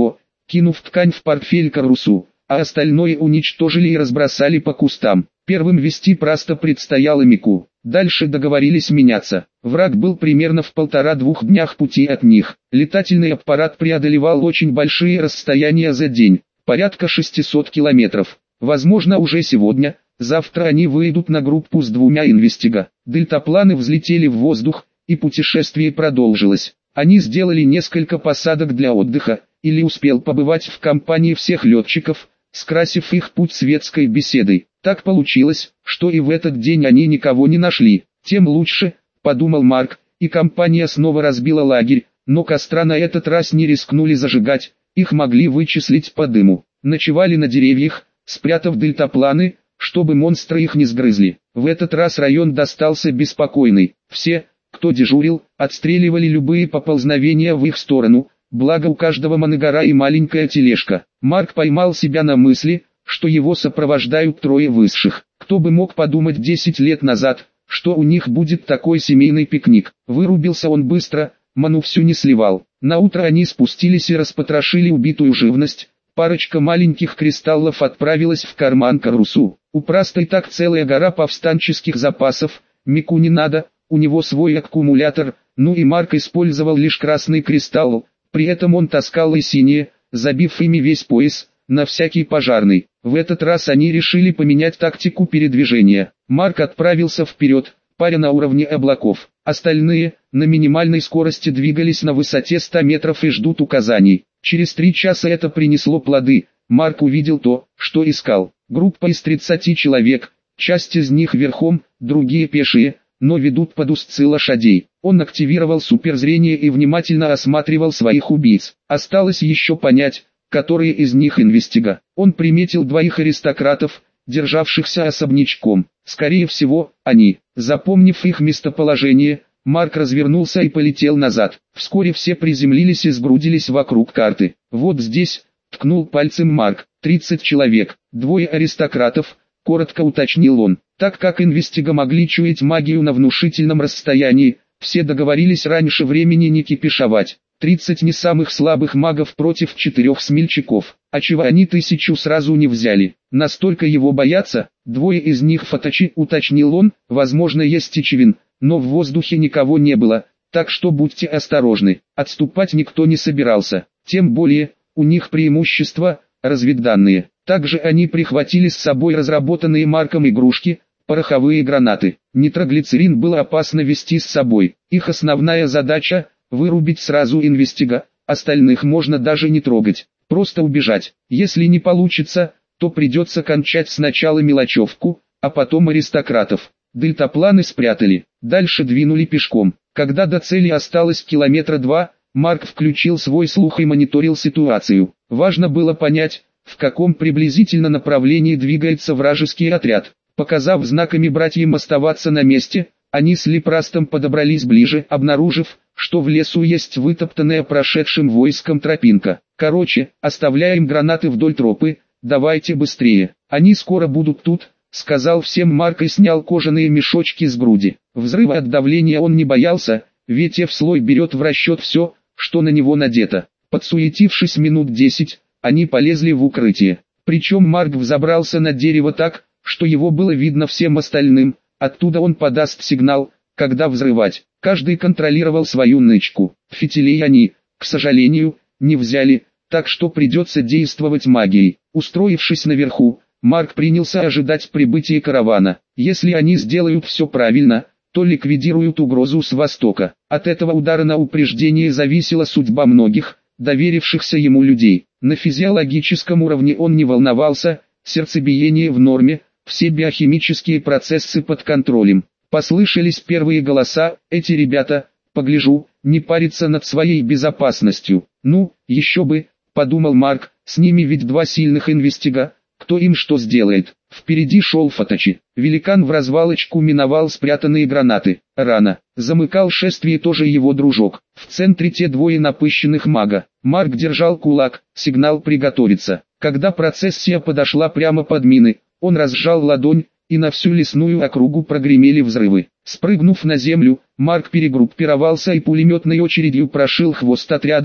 кинув ткань в портфель Карусу, а остальное уничтожили и разбросали по кустам. Первым вести просто предстояло Мику. Дальше договорились меняться. Враг был примерно в полтора-двух днях пути от них. Летательный аппарат преодолевал очень большие расстояния за день, порядка шестисот километров. Возможно, уже сегодня, завтра они выйдут на группу с двумя инвестига. Дельтапланы взлетели в воздух, и путешествие продолжилось. Они сделали несколько посадок для отдыха, или успел побывать в компании всех летчиков, скрасив их путь светской беседой. Так получилось, что и в этот день они никого не нашли. Тем лучше, подумал Марк, и компания снова разбила лагерь, но костра на этот раз не рискнули зажигать, их могли вычислить по дыму. Ночевали на деревьях, спрятав дельтапланы, чтобы монстры их не сгрызли. В этот раз район достался беспокойный. Все, кто дежурил, отстреливали любые поползновения в их сторону, благо у каждого манегара и маленькая тележка. Марк поймал себя на мысли, что его сопровождают трое высших. Кто бы мог подумать десять лет назад, что у них будет такой семейный пикник. Вырубился он быстро, ману всю не сливал. Наутро они спустились и распотрошили убитую живность. Парочка маленьких кристаллов отправилась в карман Карусу. У Праста и так целая гора повстанческих запасов, Мику не надо, у него свой аккумулятор, ну и Марк использовал лишь красный кристалл, при этом он таскал и синие, забив ими весь пояс, на всякий пожарный. В этот раз они решили поменять тактику передвижения. Марк отправился вперед, паря на уровне облаков. Остальные, на минимальной скорости двигались на высоте ста метров и ждут указаний. Через три часа это принесло плоды. Марк увидел то, что искал. Группа из тридцати человек, часть из них верхом, другие пешие, но ведут под узцы лошадей. Он активировал суперзрение и внимательно осматривал своих убийц. Осталось еще понять, которые из них инвестига. Он приметил двоих аристократов, державшихся особнячком. Скорее всего, они. Запомнив их местоположение, Марк развернулся и полетел назад. Вскоре все приземлились и сгрудились вокруг карты. «Вот здесь», — ткнул пальцем Марк, — тридцать человек, двое аристократов, коротко уточнил он. Так как инвестига могли чуять магию на внушительном расстоянии, все договорились раньше времени не кипишовать. тридцать не самых слабых магов против четырех смельчаков. А чего они тысячу сразу не взяли? Настолько его боятся? Двое из них фатачи, уточнил он, возможно есть и Чивин, но в воздухе никого не было, так что будьте осторожны. Отступать никто не собирался, тем более, у них преимущество, разведданные. Также они прихватили с собой разработанные Марком игрушки, пороховые гранаты. Нитроглицерин было опасно вести с собой. Их основная задача – вырубить сразу инвестига, остальных можно даже не трогать, просто убежать. Если не получится, то придется кончать сначала мелочевку, а потом аристократов. Дельтапланы спрятали, дальше двинули пешком. Когда до цели осталось километра два, Марк включил свой слух и мониторил ситуацию. Важно было понять, в каком приблизительно направлении двигается вражеский отряд. Показав знаками братьям оставаться на месте, они с Лепрастом подобрались ближе, обнаружив, что в лесу есть вытоптанная прошедшим войском тропинка. Короче, оставляем гранаты вдоль тропы, давайте быстрее. Они скоро будут тут, сказал всем Марк и снял кожаные мешочки с груди. Взрыва от давления он не боялся, ведь F-слой берет в расчет все, что на него надето. Подсуетившись минут десять, они полезли в укрытие. Причем Марк взобрался на дерево так, что его было видно всем остальным, оттуда он подаст сигнал, когда взрывать. Каждый контролировал свою нычку. Фитилей они, к сожалению, не взяли, так что придется действовать магией. Устроившись наверху, Марк принялся ожидать прибытия каравана. Если они сделают все правильно, то ликвидируют угрозу с востока. От этого удара на упреждение зависела судьба многих, доверившихся ему людей. На физиологическом уровне он не волновался, сердцебиение в норме, все биохимические процессы под контролем. Послышались первые голоса, эти ребята, погляжу, не парятся над своей безопасностью. Ну, еще бы, подумал Марк, с ними ведь два сильных инвестига, кто им что сделает. Впереди шел Фатачи. Великан в развалочку миновал спрятанные гранаты. Рано. Замыкал шествие тоже его дружок. В центре те двое напыщенных мага. Марк держал кулак, сигнал приготовиться. Когда процессия подошла прямо под мины, он разжал ладонь, и на всю лесную округу прогремели взрывы. Спрыгнув на землю, Марк перегруппировался и пулеметной очередью прошил хвост отряда,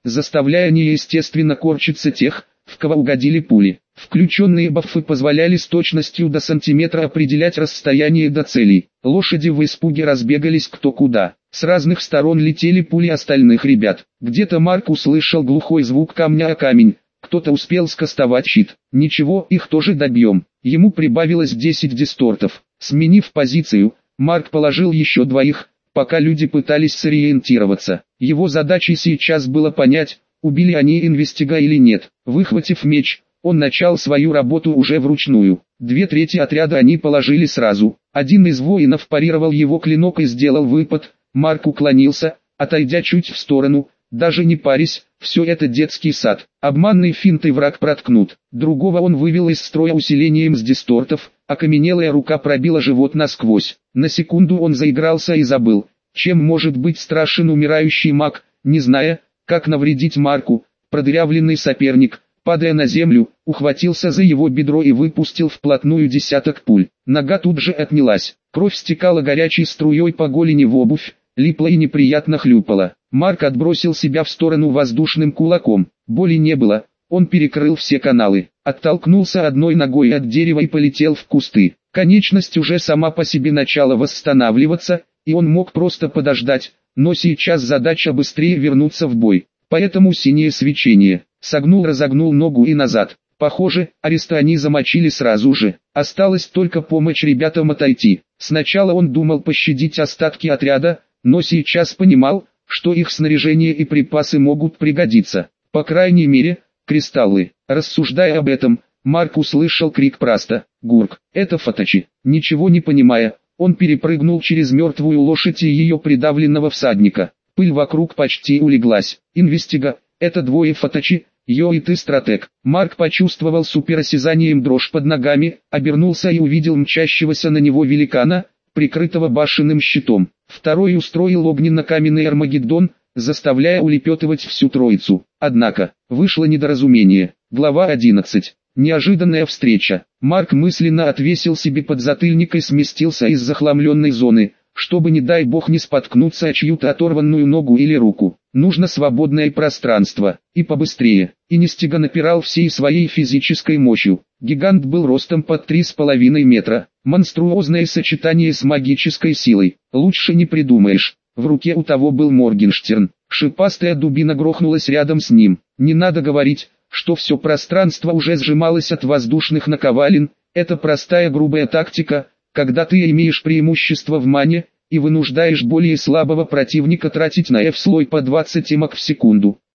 заставляя неестественно корчиться тех, в кого угодили пули. Включенные бафы позволяли с точностью до сантиметра определять расстояние до целей. Лошади в испуге разбегались кто куда. С разных сторон летели пули остальных ребят. Где-то Марк услышал глухой звук камня о камень. Кто-то успел скастовать щит. Ничего, их тоже добьем. Ему прибавилось десять дистортов. Сменив позицию, Марк положил еще двоих, пока люди пытались сориентироваться. Его задачей сейчас было понять, убили они инвестига или нет. Выхватив меч, он начал свою работу уже вручную. Две трети отряда они положили сразу. Один из воинов парировал его клинок и сделал выпад. Марк уклонился, отойдя чуть в сторону. Даже не парясь, все это детский сад. Обманный финт и враг проткнут. Другого он вывел из строя усилением с дистортов. Окаменелая рука пробила живот насквозь. На секунду он заигрался и забыл, чем может быть страшен умирающий маг, не зная, как навредить Марку. Продырявленный соперник, падая на землю, ухватился за его бедро и выпустил вплотную десяток пуль. Нога тут же отнялась. Кровь стекала горячей струей по голени в обувь, липла и неприятно хлюпала. Марк отбросил себя в сторону воздушным кулаком. Боли не было, он перекрыл все каналы. Оттолкнулся одной ногой от дерева и полетел в кусты. Конечность уже сама по себе начала восстанавливаться, и он мог просто подождать, но сейчас задача быстрее вернуться в бой. Поэтому синее свечение. Согнул-разогнул ногу и назад. Похоже, ареста они замочили сразу же. Осталось только помочь ребятам отойти. Сначала он думал пощадить остатки отряда, но сейчас понимал, что их снаряжение и припасы могут пригодиться. По крайней мере, кристаллы. Рассуждая об этом, Марк услышал крик Праста. «Гурк, это Фатачи». Ничего не понимая, он перепрыгнул через мертвую лошадь и ее придавленного всадника. Пыль вокруг почти улеглась. «Инвестига, это двое Фатачи, Йо и ты стратег». Марк почувствовал суперосязанием дрожь под ногами, обернулся и увидел мчащегося на него великана, прикрытого башенным щитом. Второй устроил огненно-каменный Армагеддон, заставляя улепетывать всю троицу. Однако, вышло недоразумение. Глава одиннадцать. Неожиданная встреча. Марк мысленно отвесил себе подзатыльник и сместился из захламленной зоны, чтобы не дай бог не споткнуться о чью-то оторванную ногу или руку. Нужно свободное пространство, и побыстрее. Инвестига напирал всей своей физической мощью. Гигант был ростом под три с половиной метра. Монструозное сочетание с магической силой. Лучше не придумаешь. В руке у того был Моргенштерн. Шипастая дубина грохнулась рядом с ним. Не надо говорить, что все пространство уже сжималось от воздушных наковален. Это простая грубая тактика, когда ты имеешь преимущество в мане, и вынуждаешь более слабого противника тратить на F-слой по двадцать эмок в секунду.